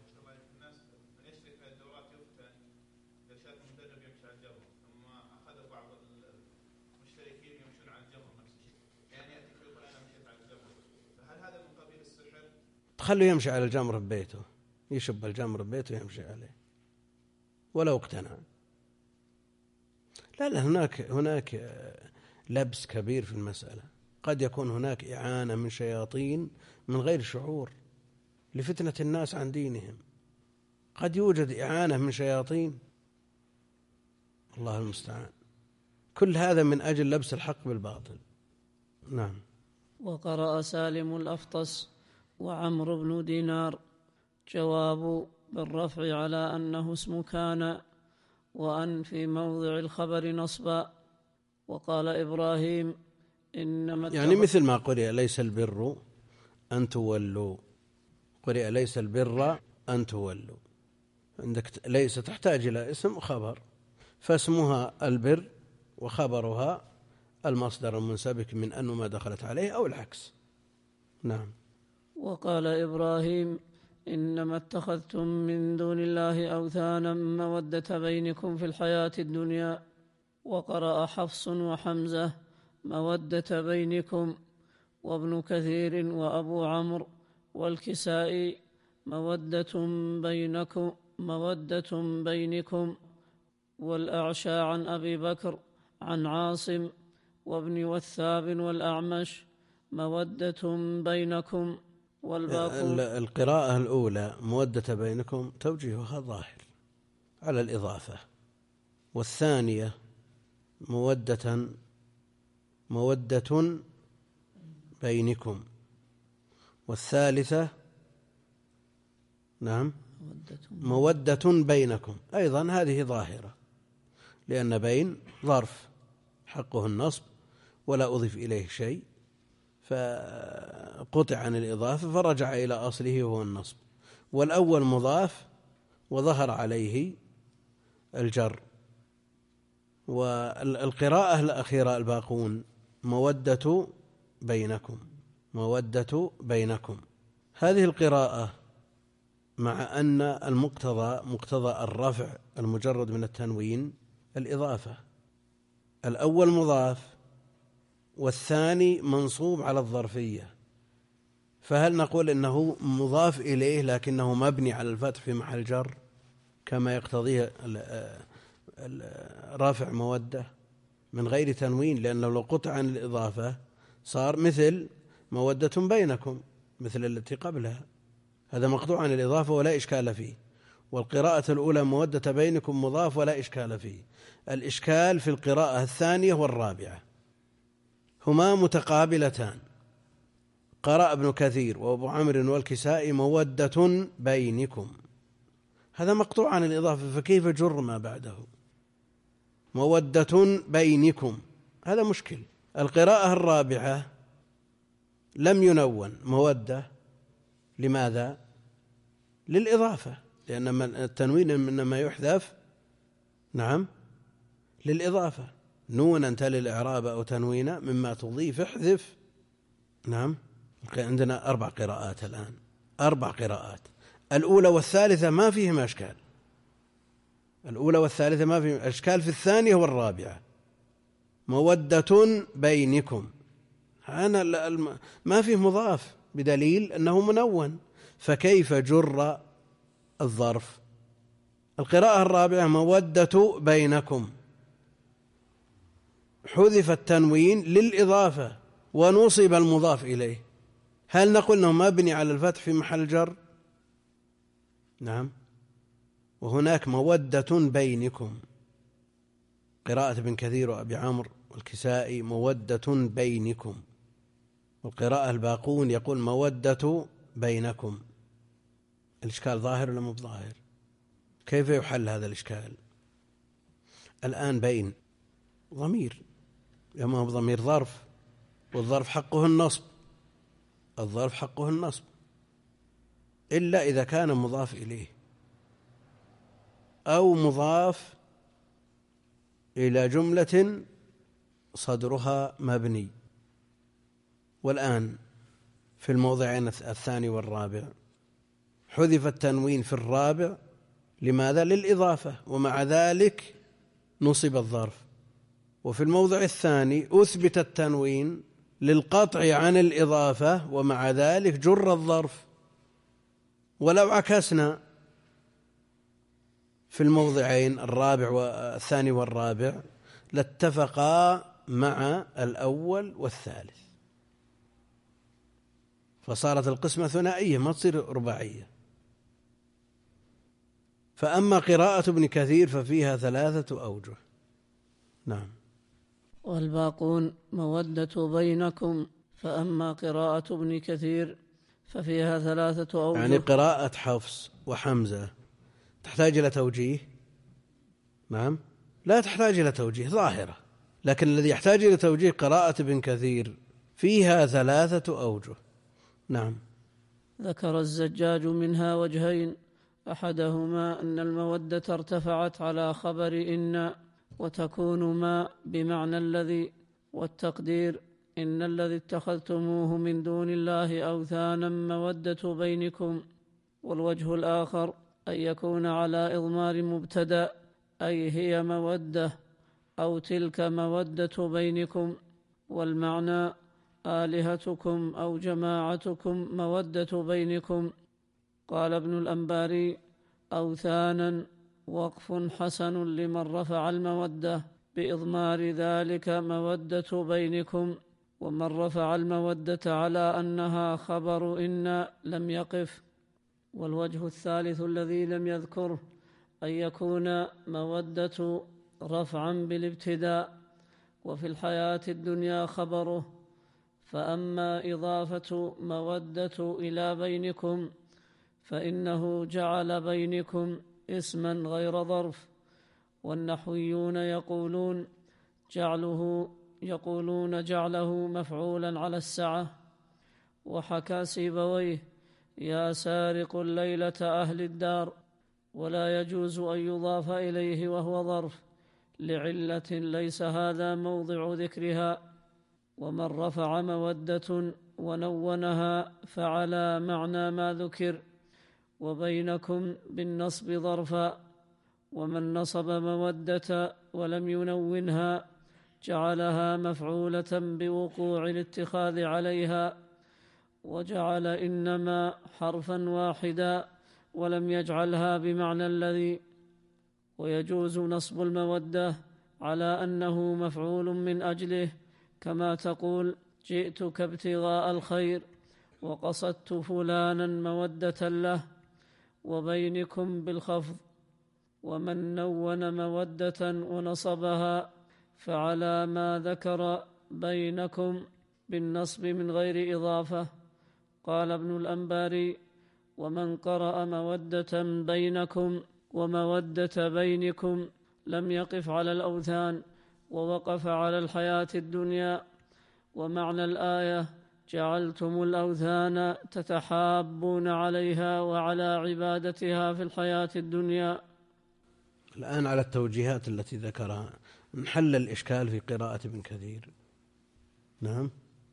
خلوا يمشي على الجمر ببيته، يشب الجمر ببيته ويمشي عليه ولو اقتنع. لا لا، هناك هناك لبس كبير في المسألة. قد يكون هناك إعانة من شياطين من غير شعور لفتنة الناس عن دينهم. قد يوجد إعانة من شياطين، الله المستعان. كل هذا من أجل لبس الحق بالباطل. نعم. وقرأ سالم الأفطس وعمرو بن دينار. جواب بالرفع على أنه اسم كان، وأن في موضع الخبر نصبا. وقال إبراهيم إنما يعني مثل ما قرئ ليس البر أن تولوا، قرئ ليس البر أن تولوا. عندك ليس تحتاج إلى اسم وخبر، فاسمها البر وخبرها المصدر المنسبك من أنه ما دخلت عليه أو العكس. نعم. وقال إبراهيم إنما اتخذتم من دون الله أوثانا مودة بينكم في الحياة الدنيا. وقرأ حفص وحمزة مودة بينكم، وابن كثير وأبو عمرو والكسائي مودة بينكم مودة بينكم، والأعشى عن أبي بكر عن عاصم وابن وثاب والأعمش مودة بينكم. والباقون القراءة الأولى مودة بينكم توجيهها ظاهر على الإضافة، والثانية مودة مودة بينكم، والثالثة نعم مودة بينكم أيضا هذه ظاهرة، لأن بين ظرف حقه النصب ولا أضيف إليه شيء، فقطع عن الإضافة فرجع إلى أصله وهو النصب. والأول مضاف وظهر عليه الجر. والقراءة الأخيرة الباقون مودة بينكم مودة بينكم. هذه القراءة مع أن المقتضى مقتضى الرفع المجرد من التنوين الإضافة، الأول مضاف والثاني منصوب على الظرفية، فهل نقول إنه مضاف إليه لكنه مبني على الفتح في محل جر كما يقتضيه رافع مودة من غير تنوين؟ لأنه لو قطع عن الإضافة صار مثل مودة بينكم مثل التي قبلها، هذا مقطوع عن الإضافة ولا إشكال فيه. والقراءة الأولى مودة بينكم مضاف ولا إشكال فيه. الإشكال في القراءة الثانية والرابعة، هما متقابلتان. قرأ ابن كثير وابو عمرو والكسائي مودة بينكم، هذا مقطوع عن الإضافة، فكيف جر ما بعده؟ مودة بينكم هذا مشكل. القراءة الرابعة لم ينون مودة، لماذا؟ للإضافة، لأن التنوين إنما يحذف نعم للإضافة. نونا تلي الإعراب أو تنوينا مما تضيف احذف. نعم. عندنا أربع قراءات الآن، أربع قراءات. الأولى والثالثة ما فيهما أشكال، الأولى والثالثة ما فيهما أشكال، في الثانية والرابعة مودة بينكم، أنا ما فيه مضاف بدليل أنه منون، فكيف جر الظرف؟ القراءة الرابعة مودة بينكم، حذف التنوين للإضافة ونصب المضاف إليه، هل نقول أنه مبني على الفتح في محل جر؟ نعم. وهناك مودة بينكم، قراءة ابن كثير وأبي عمرو والكسائي مودة بينكم، والقراءة الباقون يقول مودة بينكم. الإشكال ظاهر ولا مو ظاهر؟ كيف يحل هذا الإشكال؟ الآن بين ضمير، يا ما هو ضمير ظرف، والظرف حقه النصب، الظرف حقه النصب إلا إذا كان مضاف إليه أو مضاف إلى جملة صدرها مبني. والآن في الموضعين الثاني والرابع حذف التنوين في الرابع، لماذا؟ للإضافة، ومع ذلك نصب الظرف. وفي الموضع الثاني أثبت التنوين للقطع عن الإضافة، ومع ذلك جر الظرف. ولو عكسنا في الموضعين الرابع والثاني والرابع لاتفقا مع الأول والثالث، فصارت القسمة ثنائية ما تصير رباعية. فأما قراءة ابن كثير ففيها ثلاثة أوجه. نعم. والباقون مودة بينكم، فأما قراءة ابن كثير ففيها ثلاثة أوجه. يعني قراءة حفص وحمزة تحتاج إلى توجيه؟ نعم، لا تحتاج إلى توجيه، ظاهرة. لكن الذي يحتاج إلى توجيه قراءة ابن كثير، فيها ثلاثة أوجه. نعم. ذكر الزجاج منها وجهين، أحدهما أن المودة ارتفعت على خبر إن، وتكون ما بمعنى الذي، والتقدير إن الذي اتخذتموه من دون الله أوثانا مودة بينكم. والوجه الآخر أن يكون على إضمار مبتدأ، أي هي مودة أو تلك مودة بينكم، والمعنى آلهتكم أو جماعتكم مودة بينكم. قال ابن الأنباري: أوثانا وقف حسن لمن رفع المودة بإضمار ذلك مودة بينكم، ومن رفع المودة على أنها خبر إن لم يقف. والوجه الثالث الذي لم يذكره أن يكون مودة رفعا بالابتداء، وفي الحياة الدنيا خبره. فأما إضافة مودة إلى بينكم فإنه جعل بينكم اسما غير ظرف، والنحويون يقولون جعله يقولون جعله مفعولا على السعة. وحكى سيبويه: يا سارق الليلة أهل الدار، ولا يجوز أن يضاف إليه وهو ظرف لعلة ليس هذا موضع ذكرها. ومن رفع مودة ونونها فعلى معنى ما ذكر، وبينكم بالنصب ظرفا. ومن نصب مودة ولم ينونها جعلها مفعولة بوقوع الاتخاذ عليها، وجعل إنما حرفا واحدا ولم يجعلها بمعنى الذي. ويجوز نصب المودة على أنه مفعول من أجله، كما تقول: جئتك ابتغاء الخير وقصدت فلانا مودة له. وبينكم بالخفض. ومن نون مودة ونصبها فعلى ما ذكر بينكم بالنصب من غير إضافة. قال ابن الأنباري: ومن قرأ مودة بينكم ومودة بينكم لم يقف على الأوثان، ووقف على الحياة الدنيا. ومعنى الآية: جعلتم الأوثان تتحابون عليها وعلى عبادتها في الحياة الدنيا. الآن على التوجيهات التي ذكرها نحل الإشكال في قراءة ابن كثير. نعم،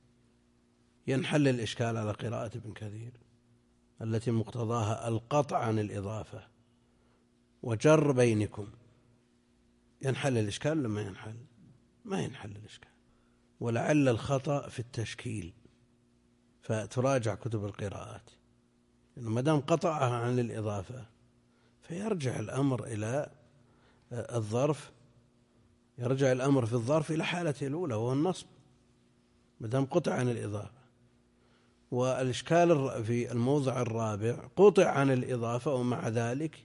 ينحل الإشكال على قراءة ابن كثير التي مقتضاها القطع عن الإضافة وجر بينكم. ينحل الإشكال لما ينحل. ما ينحل الإشكال. ولعل الخطأ في التشكيل، فتراجع كتب القراءات، لأنه ما دام قطعها عن الإضافة فيرجع الأمر إلى الظرف، يرجع الأمر في الظرف إلى حالته الأولى وهو النصب ما دام قطع عن الإضافة. والإشكال في الموضع الرابع قطع عن الإضافة ومع ذلك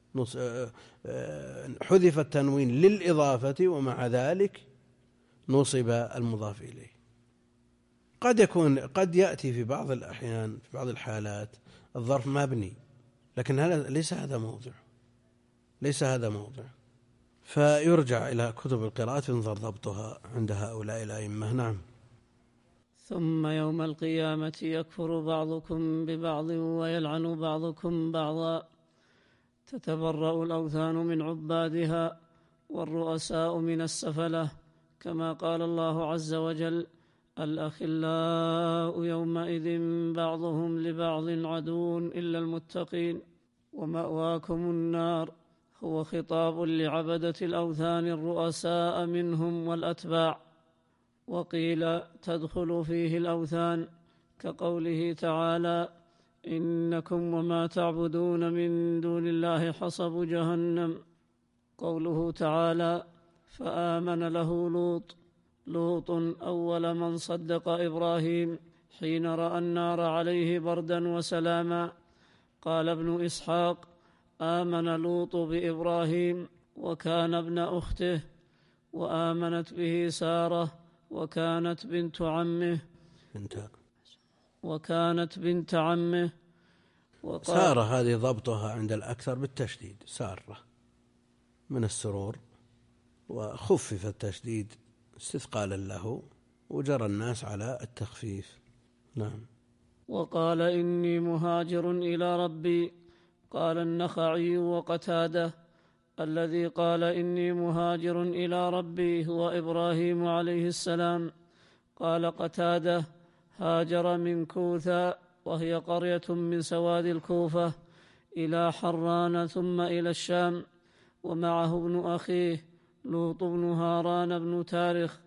حذف التنوين للإضافة ومع ذلك نصب المضاف إليه. قد يكون قد يأتي في بعض الأحيان في بعض الحالات الظرف مبني، لكن هذا ليس هذا موضع ليس هذا موضع فيرجع إلى كتب القراءات ينظر ضبطها عند هؤلاء الأئمة. نعم. ثم يوم القيامة يكفر بعضكم ببعض ويلعن بعضكم بعضا، تتبرأ الأوثان من عبادها والرؤساء من السفلة، كما قال الله عز وجل: الأخلاء يومئذ بعضهم لبعض عدو إلا المتقين ومأواكم النار. هو خطاب لعبدة الأوثان الرؤساء منهم والأتباع. وقيل تدخل فيه الأوثان كقوله تعالى: إنكم وما تعبدون من دون الله حصب جهنم. قوله تعالى: فآمن له لوط. لوط أول من صدق إبراهيم حين رأى النار عليه بردا وسلاما. قال ابن إسحاق: آمن لوط بإبراهيم وكان ابن أخته، وآمنت به سارة وكانت بنت عمه وكانت بنت عمه. سارة هذه ضبطها عند الأكثر بالتشديد، سارة من السرور، وخفف التشديد استثقالا له وجرى الناس على التخفيف. نعم. وقال: إني مهاجر إلى ربي. قال النخعي وقتادة: الذي قال إني مهاجر إلى ربي هو إبراهيم عليه السلام. قال قتادة: هاجر من كوثا، وهي قرية من سواد الكوفة، إلى حران ثم إلى الشام، ومعه ابن أخيه لوط بن هاران بن تارخ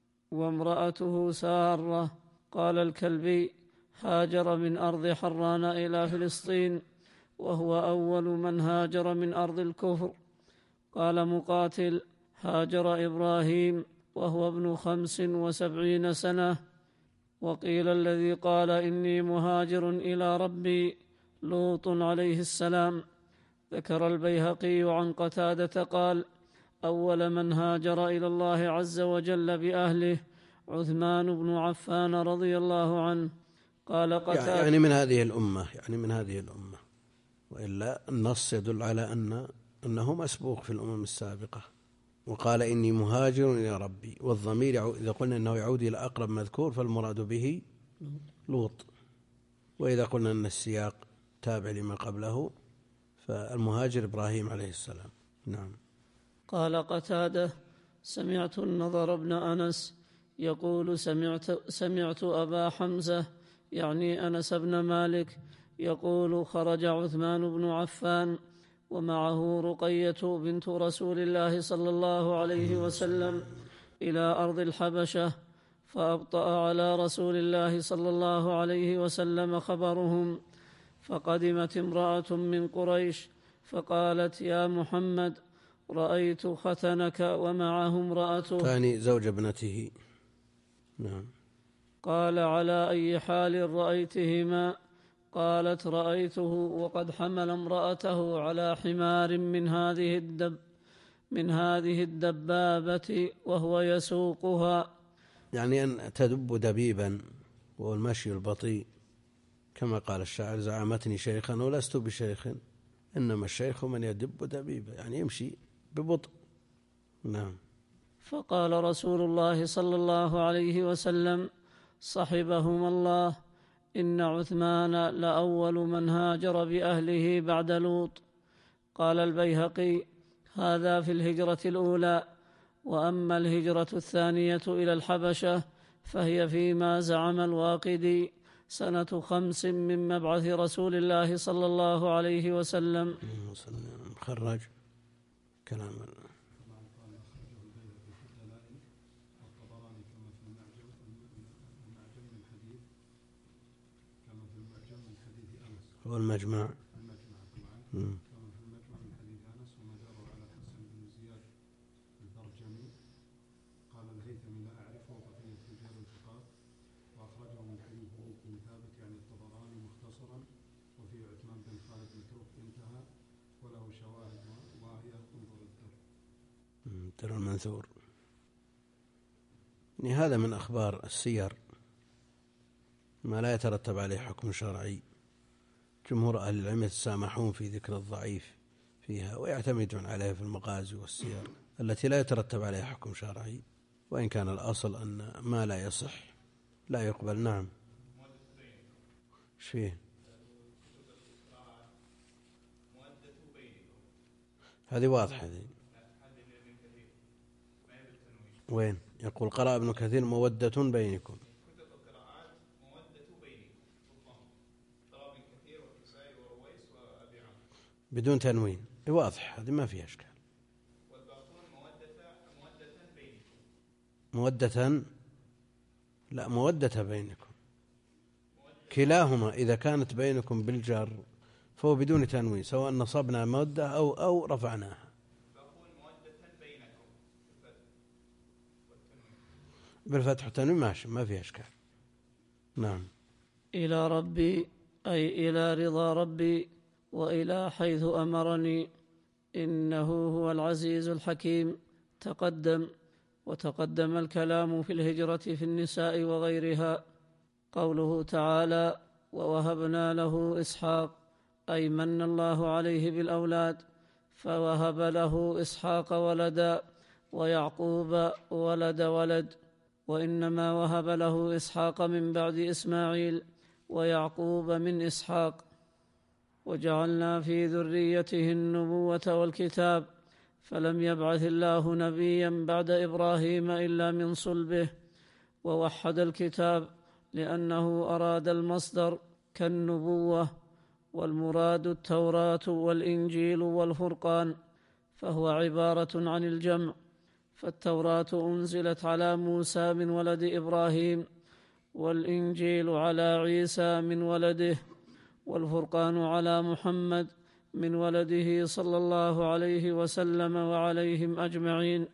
وامرأته سارة. قال الكلبي: هاجر من أرض حران إلى فلسطين، وهو أول من هاجر من أرض الكفر. قال مقاتل: هاجر إبراهيم وهو ابن خمس وسبعين سنة. وقيل الذي قال إني مهاجر إلى ربي لوط عليه السلام. ذكر البيهقي عن قتادة قال: أول من هاجر إلى الله عز وجل بأهله عثمان بن عفان رضي الله عنه. قال قتادة: يعني من هذه الأمة يعني من هذه الأمة وإلا النص يدل على أن أنه مسبوق في الأمم السابقة. وقال إني مهاجر إلى ربي، والضمير إذا قلنا أنه يعود إلى أقرب مذكور فالمراد به لوط، وإذا قلنا أن السياق تابع لما قبله فالمهاجر إبراهيم عليه السلام. نعم. قال قتادة: سمعت النضر بن أنس يقول: سمعت, سمعت أبا حمزة يعني أنس بن مالك يقول: خرج عثمان بن عفان ومعه رقية بنت رسول الله صلى الله عليه وسلم إلى أرض الحبشة، فأبطأ على رسول الله صلى الله عليه وسلم خبرهم. فقدمت امرأة من قريش فقالت: يا محمد، رأيت ختنك ومعه امرأته، ثاني زوج ابنته. نعم. قال: على أي حال رأيتهما؟ قالت: رأيته وقد حمل امرأته على حمار من هذه الدب من هذه الدبابة وهو يسوقها. يعني أن تدب دبيبا وهو المشي البطيء، كما قال الشاعر: زعمتني شيخا ولست بشيخ، إنما الشيخ من يدب دبيبا، يعني يمشي ببطء. نعم. فقال رسول الله صلى الله عليه وسلم: صحبهما الله، إن عثمان لأول من هاجر بأهله بعد لوط. قال البيهقي: هذا في الهجرة الأولى. وأما الهجرة الثانية إلى الحبشة فهي فيما زعم الواقدي سنة خمس من مبعث رسول الله صلى الله عليه وسلم. خرج كلام والمجمع المجمع طبعا كما في المجمع من حديث أنس وما جرى على الحسن بن زياد البرجمي قال الهيثمي لا أعرفه بقية رجال الثقات وأخرجه من حديث بن ثابت يعني الطبراني مختصرا وفي عثمان بن خالد متروك انتهى وله شواهد واهية انظر الدر در المنثور. يعني هذا من أخبار السير ما لا يترتب عليه حكم شرعي. جمهور أهل العلم يتسامحون في ذكر الضعيف فيها ويعتمدون عليه في المغازي والسير التي لا يترتب عليها حكم شرعي، وإن كان الأصل أن ما لا يصح لا يقبل. نعم. ايش فيه؟ هذه واضحة دي. وين يقول قرأ ابن كثير مودة بينكم بدون تنوين، واضح هذه ما فيها اشكال. مودة لا مودة بينكم كلاهما إذا كانت بينكم بالجر فهو بدون تنوين سواء نصبنا مودة أو أو رفعناها. بالفتح والتنوين ماشي ما فيها اشكال. نعم. إلى ربي أي إلى رضا ربي وإلى حيث أمرني إنه هو العزيز الحكيم تقدم. وتقدم الكلام في الهجرة في النساء وغيرها. قوله تعالى ووهبنا له إسحاق أي من الله عليه بالأولاد فوهب له إسحاق ولدا ويعقوب ولد ولد، وإنما وهب له إسحاق من بعد إسماعيل ويعقوب من إسحاق. وجعلنا في ذريته النبوة والكتاب فلم يبعث الله نبيا بعد إبراهيم إلا من صلبه. ووحد الكتاب لأنه أراد المصدر كالنبوة، والمراد التوراة والإنجيل والفرقان، فهو عبارة عن الجمع. فالتوراة أنزلت على موسى من ولد إبراهيم، والإنجيل على عيسى من ولده، والفرقان على محمد من ولده صلى الله عليه وسلم وعليهم أجمعين.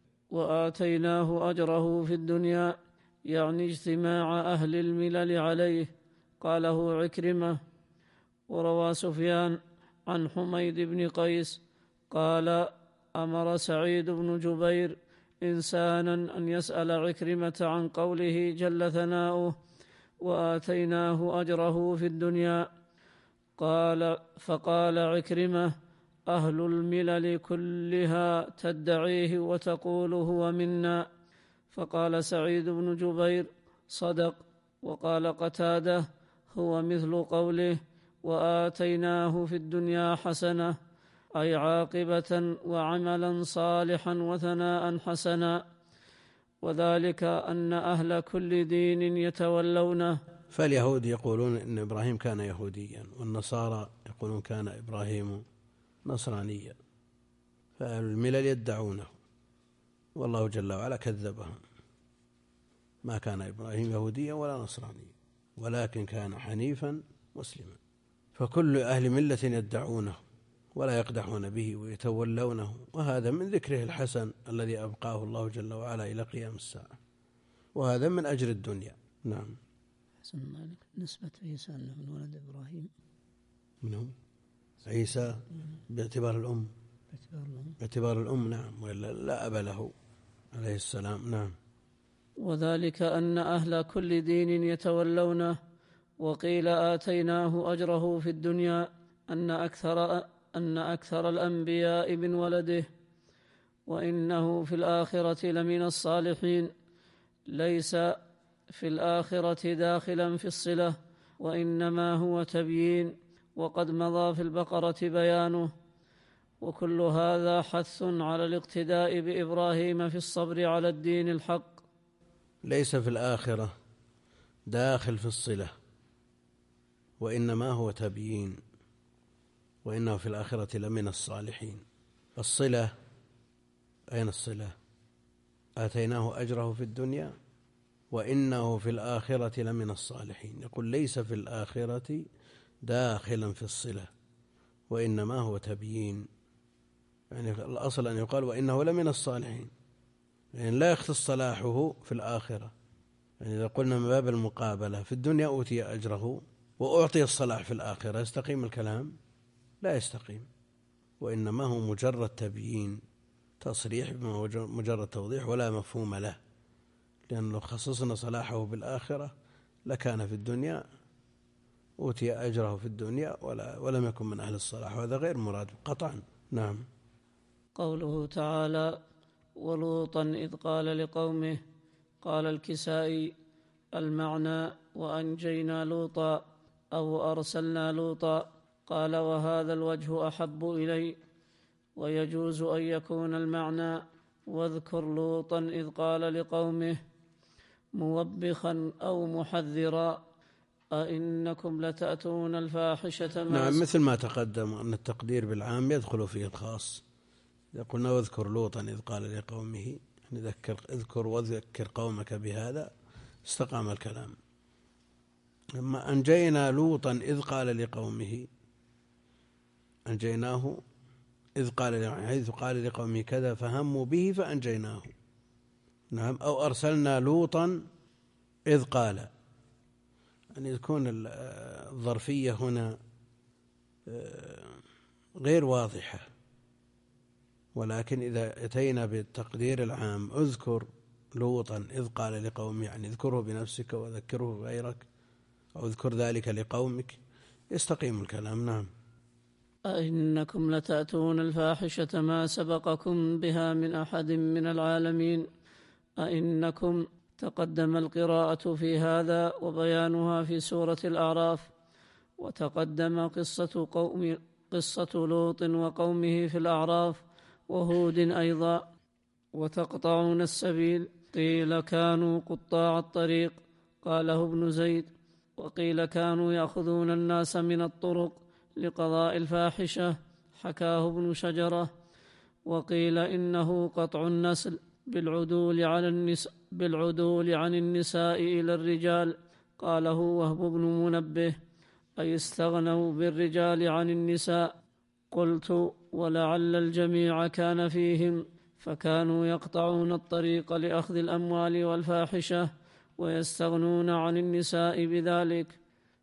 وآتيناه أجره في الدنيا يعني اجتماع أهل الملل عليه، قاله عكرمة. وروى سفيان عن حميد بن قيس قال أمر سعيد بن جبير إنسانا أن يسأل عكرمة عن قوله جل ثناؤه وآتيناه أجره في الدنيا. قال فقال عكرمة أهل الملل كلها تدعيه وتقول هو منا. فقال سعيد بن جبير صدق. وقال قتادة هو مثل قوله وآتيناه في الدنيا حسنة أي عاقبة وعملا صالحا وثناء حسنا، وذلك أن أهل كل دين يتولونه. فاليهود يقولون إن إبراهيم كان يهوديا، والنصارى يقولون كان إبراهيم نصرانيا، فأهل الملل يدعونه، والله جل وعلا كذبهم. ما كان إبراهيم يهوديا ولا نصرانيا ولكن كان حنيفا مسلما. فكل أهل ملة يدعونه ولا يقدحون به ويتولونه، وهذا من ذكره الحسن الذي أبقاه الله جل وعلا إلى قيام الساعة، وهذا من أجر الدنيا. نعم. حسن مالك نسبة عيسى أنه من ولد إبراهيم. منهم عيسى باعتبار الأم باعتبار الأم نعم، وإلا لا أب له عليه السلام. نعم. وذلك أن أهل كل دين يتولونه. وقيل آتيناه أجره في الدنيا أن أكثر أن أكثر الأنبياء من ولده، وإنه في الآخرة لمن الصالحين، ليس في الآخرة داخلا في الصلة، وإنما هو تبيين، وقد مضى في البقرة بيانه. وكل هذا حث على الاقتداء بإبراهيم في الصبر على الدين الحق. ليس في الآخرة داخل في الصلة، وإنما هو تبيين، وإنه في الآخرة لمن الصالحين. الصلة أين الصلة؟ آتيناه أجره في الدنيا وإنه في الآخرة لمن الصالحين. يقول ليس في الآخرة داخلا في الصلة، وإنما هو تبيين. يعني الأصل أن يقال وإنه لمن الصالحين، يعني لا يختص صلاحه في الآخرة. يعني إذا قلنا من باب المقابلة في الدنيا أوتي أجره وأعطي الصلاح في الآخرة، يستقيم الكلام؟ لا يستقيم. وإنما هو مجرد تبيين، تصريح مجرد توضيح، ولا مفهوم له، لأن لو خصصنا صلاحه بالآخرة لكان في الدنيا أوتي أجره في الدنيا ولا ولم يكن من أهل الصلاح، وهذا غير مراد قطعا. نعم. قوله تعالى: ولوطا إذ قال لقومه، قال الكسائي: المعنى وأنجينا لوطا أو أرسلنا لوطا. قال: وهذا الوجه أحب إلي. ويجوز أن يكون المعنى واذكر لوطا إذ قال لقومه موبخا أو محذرا أئنكم لتأتون الفاحشة ما نعم، مثل ما تقدم أن التقدير بالعام يدخل فيه الخاص. إذا قلنا واذكر لوطا إذ قال لقومه، نذكر اذكر وذكر قومك بهذا، استقام الكلام. أما أنجينا لوطا إذ قال لقومه، أنجيناه إذ قال حيث قال لقومه كذا فهموا به فأنجيناه. نعم. أو أرسلنا لوطا إذ قال، أن تكون الظرفية هنا غير واضحة، ولكن إذا أتينا بالتقدير العام اذكر لوطا إذ قال لقومه، يعني اذكره بنفسك وذكره غيرك، أو اذكر ذلك لقومك، يستقيم الكلام. نعم. أئنكم لتأتون الفاحشة ما سبقكم بها من أحد من العالمين. أئنكم تقدم القراءة في هذا وبيانها في سورة الأعراف، وتقدم قصة قوم قصة لوط وقومه في الأعراف، وهود أيضا. وتقطعون السبيل، قيل كانوا قطاع الطريق قاله ابن زيد، وقيل كانوا يأخذون الناس من الطرق لقضاء الفاحشة حكاه ابن شجرة. وقيل إنه قطع النسل بالعدول عن النساء, بالعدول عن النساء إلى الرجال قاله وهب بن منبه، أي استغنوا بالرجال عن النساء. قلت: ولعل الجميع كان فيهم، فكانوا يقطعون الطريق لأخذ الأموال والفاحشة ويستغنون عن النساء بذلك.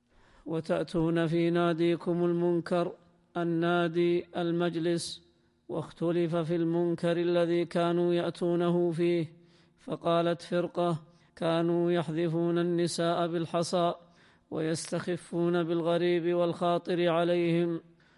وتأتون في ناديكم المنكر، النادي المجلس، واختلف في المنكر الذي كانوا يأتونه فيه، فقالت فرقة: كانوا يحذفون النساء بالحصى ويستخفون بالغريب والخاطر عليهم.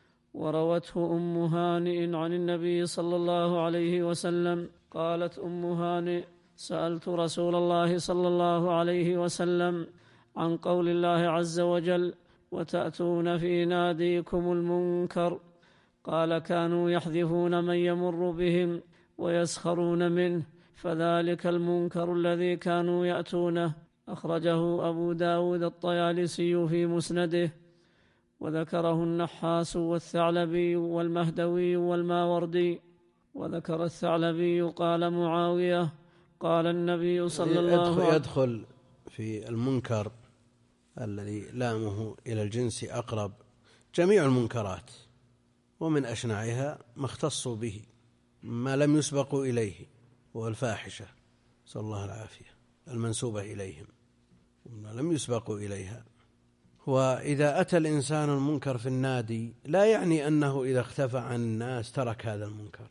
وروته أم هانئ عن النبي صلى الله عليه وسلم قالت أم هانئ: سألت رسول الله صلى الله عليه وسلم عن قول الله عز وجل: وتأتون في ناديكم المنكر. قال: كانوا يحذفون من يمر بهم ويسخرون منه، فذلك المنكر الذي كانوا يأتونه. أخرجه أبو داود الطيالسي في مسنده، وذكره النحاس والثعلبي والمهدوي والماوردي. وذكر الثعلبي قال معاوية قال النبي صلى الله عليه وسلم. يدخل في المنكر الذي لامه إلى الجنس أقرب جميع المنكرات، ومن أشنعها ما اختصوا به ما لم يسبقوا إليه، والفاحشة صلى الله العافية المنسوبة إليهم ما لم يسبقوا إليها. وإذا أتى الإنسان المنكر في النادي لا يعني أنه إذا اختفى عن الناس ترك هذا المنكر،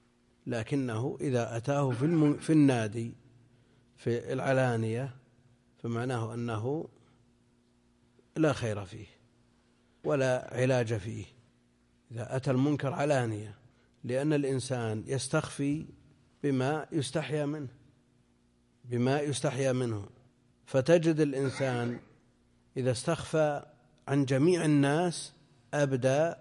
لكنه إذا أتاه في, الم... في النادي في العلانية فمعناه أنه لا خير فيه ولا علاج فيه. إذا أتى المنكر علانية، لأن الإنسان يستخفي بما يستحيا منه بما يستحيا منه فتجد الإنسان إذا استخفى عن جميع الناس أبدى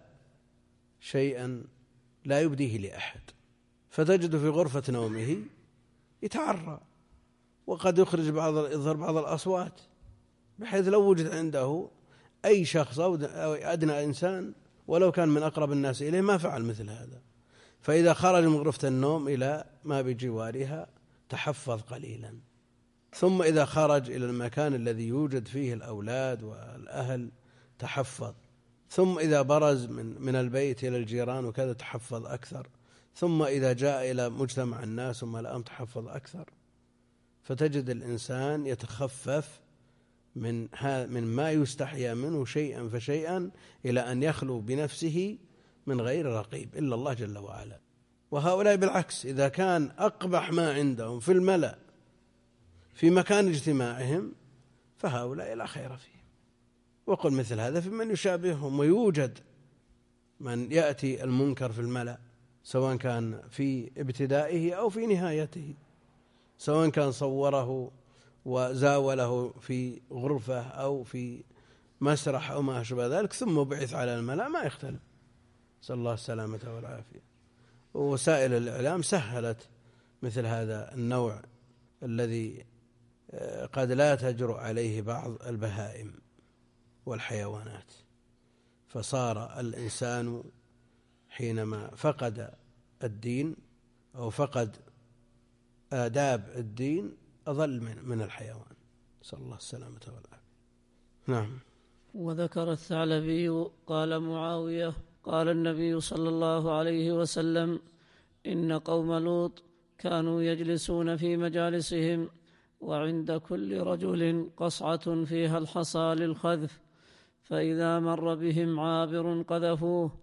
شيئا لا يبديه لأحد، فتجد في غرفة نومه يتعرى، وقد يخرج بعض يظهر بعض الأصوات، بحيث لو وجد عنده أي شخص أو أدنى إنسان ولو كان من أقرب الناس إليه ما فعل مثل هذا. فإذا خرج من غرفة النوم إلى ما بجوارها تحفظ قليلا، ثم إذا خرج إلى المكان الذي يوجد فيه الأولاد والأهل تحفظ، ثم إذا برز من من البيت إلى الجيران وكذا تحفظ أكثر، ثم إذا جاء إلى مجتمع الناس وملأهم تحفظ أكثر. فتجد الإنسان يتخفف من من ما يستحيا منه شيئا فشيئا إلى أن يخلو بنفسه من غير رقيب إلا الله جل وعلا. وهؤلاء بالعكس إذا كان أقبح ما عندهم في الملأ في مكان اجتماعهم فهؤلاء لا خير فيهم. وقل مثل هذا في من يشابههم. ويوجد من يأتي المنكر في الملأ سواء كان في ابتدائه أو في نهايته، سواء كان صوره وزاوله في غرفة أو في مسرح أو ما أشبه ذلك ثم بعث على الملأ، ما يختلف. نسأل الله السلامة والعافية. ووسائل الإعلام سهلت مثل هذا النوع الذي قد لا تجرؤ عليه بعض البهائم والحيوانات. فصار الإنسان حينما فقد الدين أو فقد آداب الدين أضل من من الحيوان. نسأل الله السلامة والعافية. نعم. وذكر الثعلبي قال معاوية قال النبي صلى الله عليه وسلم: إن قوم لوط كانوا يجلسون في مجالسهم وعند كل رجل قصعة فيها الحصى للخذف، فإذا مر بهم عابر قذفوه،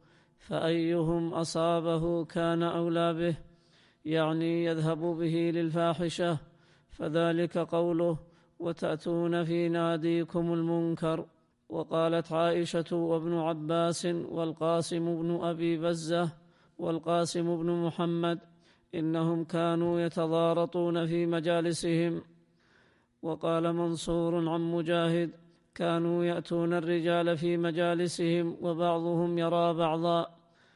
فأيهم أصابه كان أولى به، يعني يذهب به للفاحشة. فذلك قوله: وتأتون في ناديكم المنكر. وقالت عائشة وابن عباس والقاسم بن أبي بزة والقاسم بن محمد: إنهم كانوا يتضارطون في مجالسهم. وقال منصور عن مجاهد: كانوا يأتون الرجال في مجالسهم وبعضهم يرى بعضا.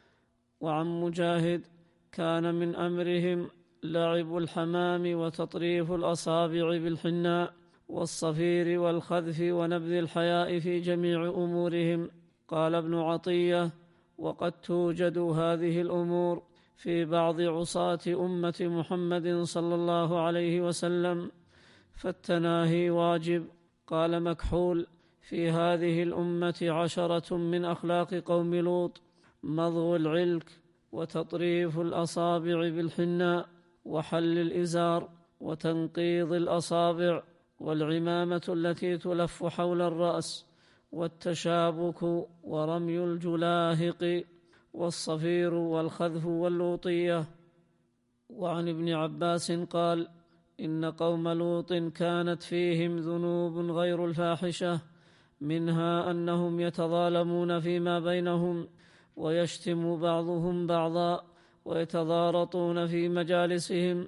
وعن مجاهد: كان من أمرهم لعب الحمام وتطريف الأصابع بالحناء والصفير والخذف ونبذ الحياء في جميع أمورهم. قال ابن عطية: وقد توجد هذه الأمور في بعض عصاة أمة محمد صلى الله عليه وسلم، فالتناهي واجب. قال مكحول: في هذه الأمة عشرة من أخلاق قوم لوط: مضغ العلك وتطريف الأصابع بالحناء وحل الإزار وتنقيض الأصابع والعمامة التي تلف حول الرأس والتشابك ورمي الجلاهق والصفير والخذف واللوطية. وعن ابن عباس قال: إن قوم لوط كانت فيهم ذنوب غير الفاحشة، منها أنهم يتظالمون فيما بينهم ويشتم بعضهم بعضا ويتضارطون في مجالسهم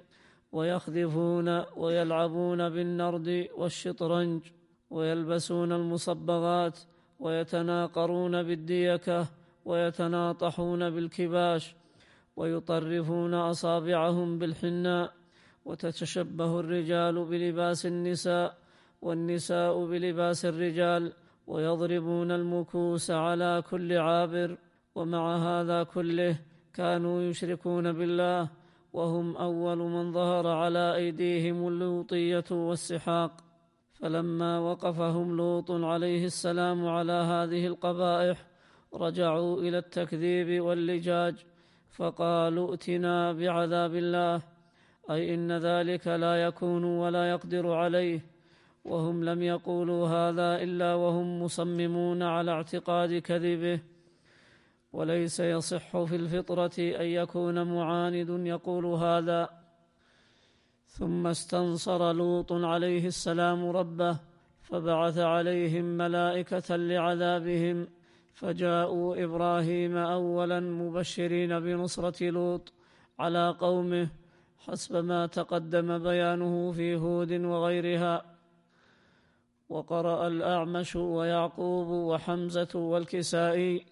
ويخذفون ويلعبون بالنرد والشطرنج ويلبسون المصبغات ويتناقرون بالديكة ويتناطحون بالكباش ويطرفون أصابعهم بالحناء، وتتشبه الرجال بلباس النساء والنساء بلباس الرجال، ويضربون المكوس على كل عابر. ومع هذا كله كانوا يشركون بالله، وهم أول من ظهر على أيديهم اللوطية والسحاق. فلما وقفهم لوط عليه السلام على هذه القبائح رجعوا إلى التكذيب واللجاج، فقالوا: ائتنا بعذاب الله، أي إن ذلك لا يكون ولا يقدر عليه. وهم لم يقولوا هذا إلا وهم مصممون على اعتقاد كذبه. وليس يصح في الفطرة أن يكون معاند يقول هذا. ثم استنصر لوط عليه السلام ربه، فبعث عليهم ملائكة لعذابهم، فجاءوا إبراهيم أولا مبشرين بنصرة لوط على قومه، حسب ما تقدم بيانه في هود وغيرها. وقرأ الأعمش ويعقوب وحمزة والكسائي: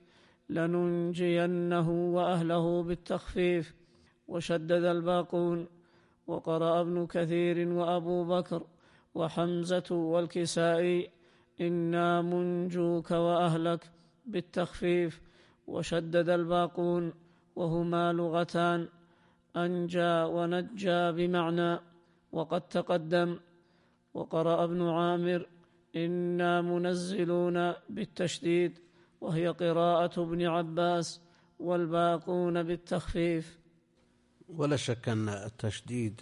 لننجينه وأهله بالتخفيف، وشدد الباقون. وقرأ ابن كثير وأبو بكر وحمزة والكسائي: إنا منجوك وأهلك بالتخفيف، وشدد الباقون، وهما لغتان، أنجى ونجى بمعنى، وقد تقدم. وقرأ ابن عامر: إنا منزلون بالتشديد، وهي قراءة ابن عباس والباقون بالتخفيف. ولا شك أن التشديد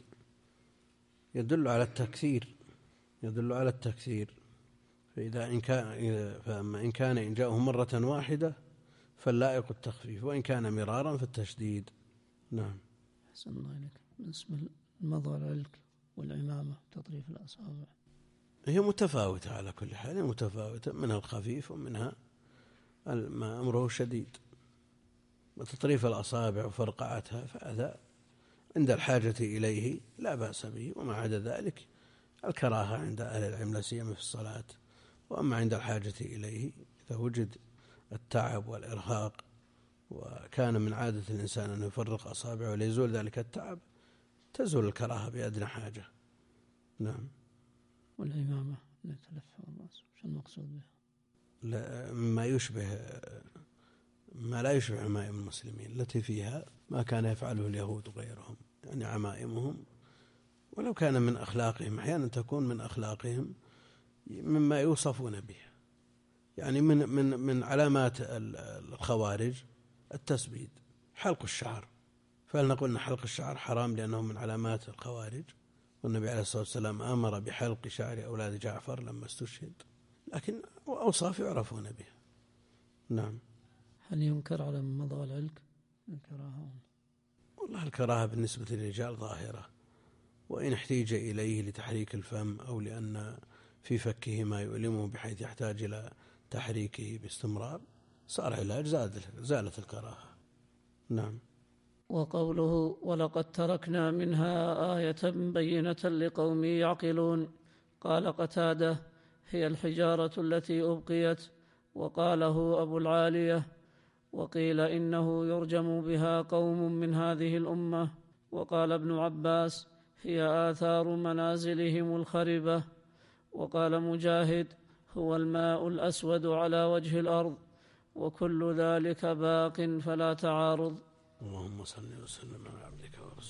يدل على التكثير يدل على التكثير فإذا إن كان فأما إن كان إن جاءه مرة واحدة فاللائق التخفيف، وإن كان مرارا فالتشديد. نعم. أحسن الله إليك. بالنسبة للمضى العلك والعمامة تطريف الأصابع، هي متفاوتة على كل حال، متفاوتة، منها الخفيف ومنها ما أمره شديد. وتطريف الأصابع وفرقعتها فهذا عند الحاجة إليه لا بأس به، وما عدا ذلك الكراهة عند أهل العلم لا سيما في الصلاة. وأما عند الحاجة إليه إذا وجد التعب والإرهاق وكان من عادة الإنسان أن يفرق أصابعه وليزول ذلك التعب تزول الكراهة بأدنى حاجة. نعم. والعمامة لتلفها الرأس، شو المقصود بها؟ ما يشبه ما لا يشبه عمائم المسلمين التي فيها ما كان يفعله اليهود وغيرهم، يعني عمائمهم ولو كان من أخلاقهم أحيانا تكون من أخلاقهم مما يوصفون به، يعني من من من علامات الخوارج التسبيد، حلق الشعر. فهل نقول أن حلق الشعر حرام لأنه من علامات الخوارج؟ والنبي عليه الصلاة والسلام أمر بحلق شعر أولاد جعفر لما استشهد، لكن أوصاف يعرفون بها. نعم. هل ينكر على من مضى العلك الكراهة؟ والله الكراهة بالنسبة للرجال ظاهرة، وإن احتيج إليه لتحريك الفم أو لأن في فكه ما يؤلمه بحيث يحتاج إلى تحريكه باستمرار صار علاج زالت الكراهة. نعم. وقوله ولقد تركنا منها آية بينة لقوم يعقلون، قال قتادة هي الحجارة التي أبقيت، وقاله أبو العالية، وقيل إنه يرجم بها قوم من هذه الأمة. وقال ابن عباس هي آثار منازلهم الخربة. وقال مجاهد هو الماء الأسود على وجه الأرض، وكل ذلك باق فلا تعارض. اللهم صل وسلم على عبدك ورسولك.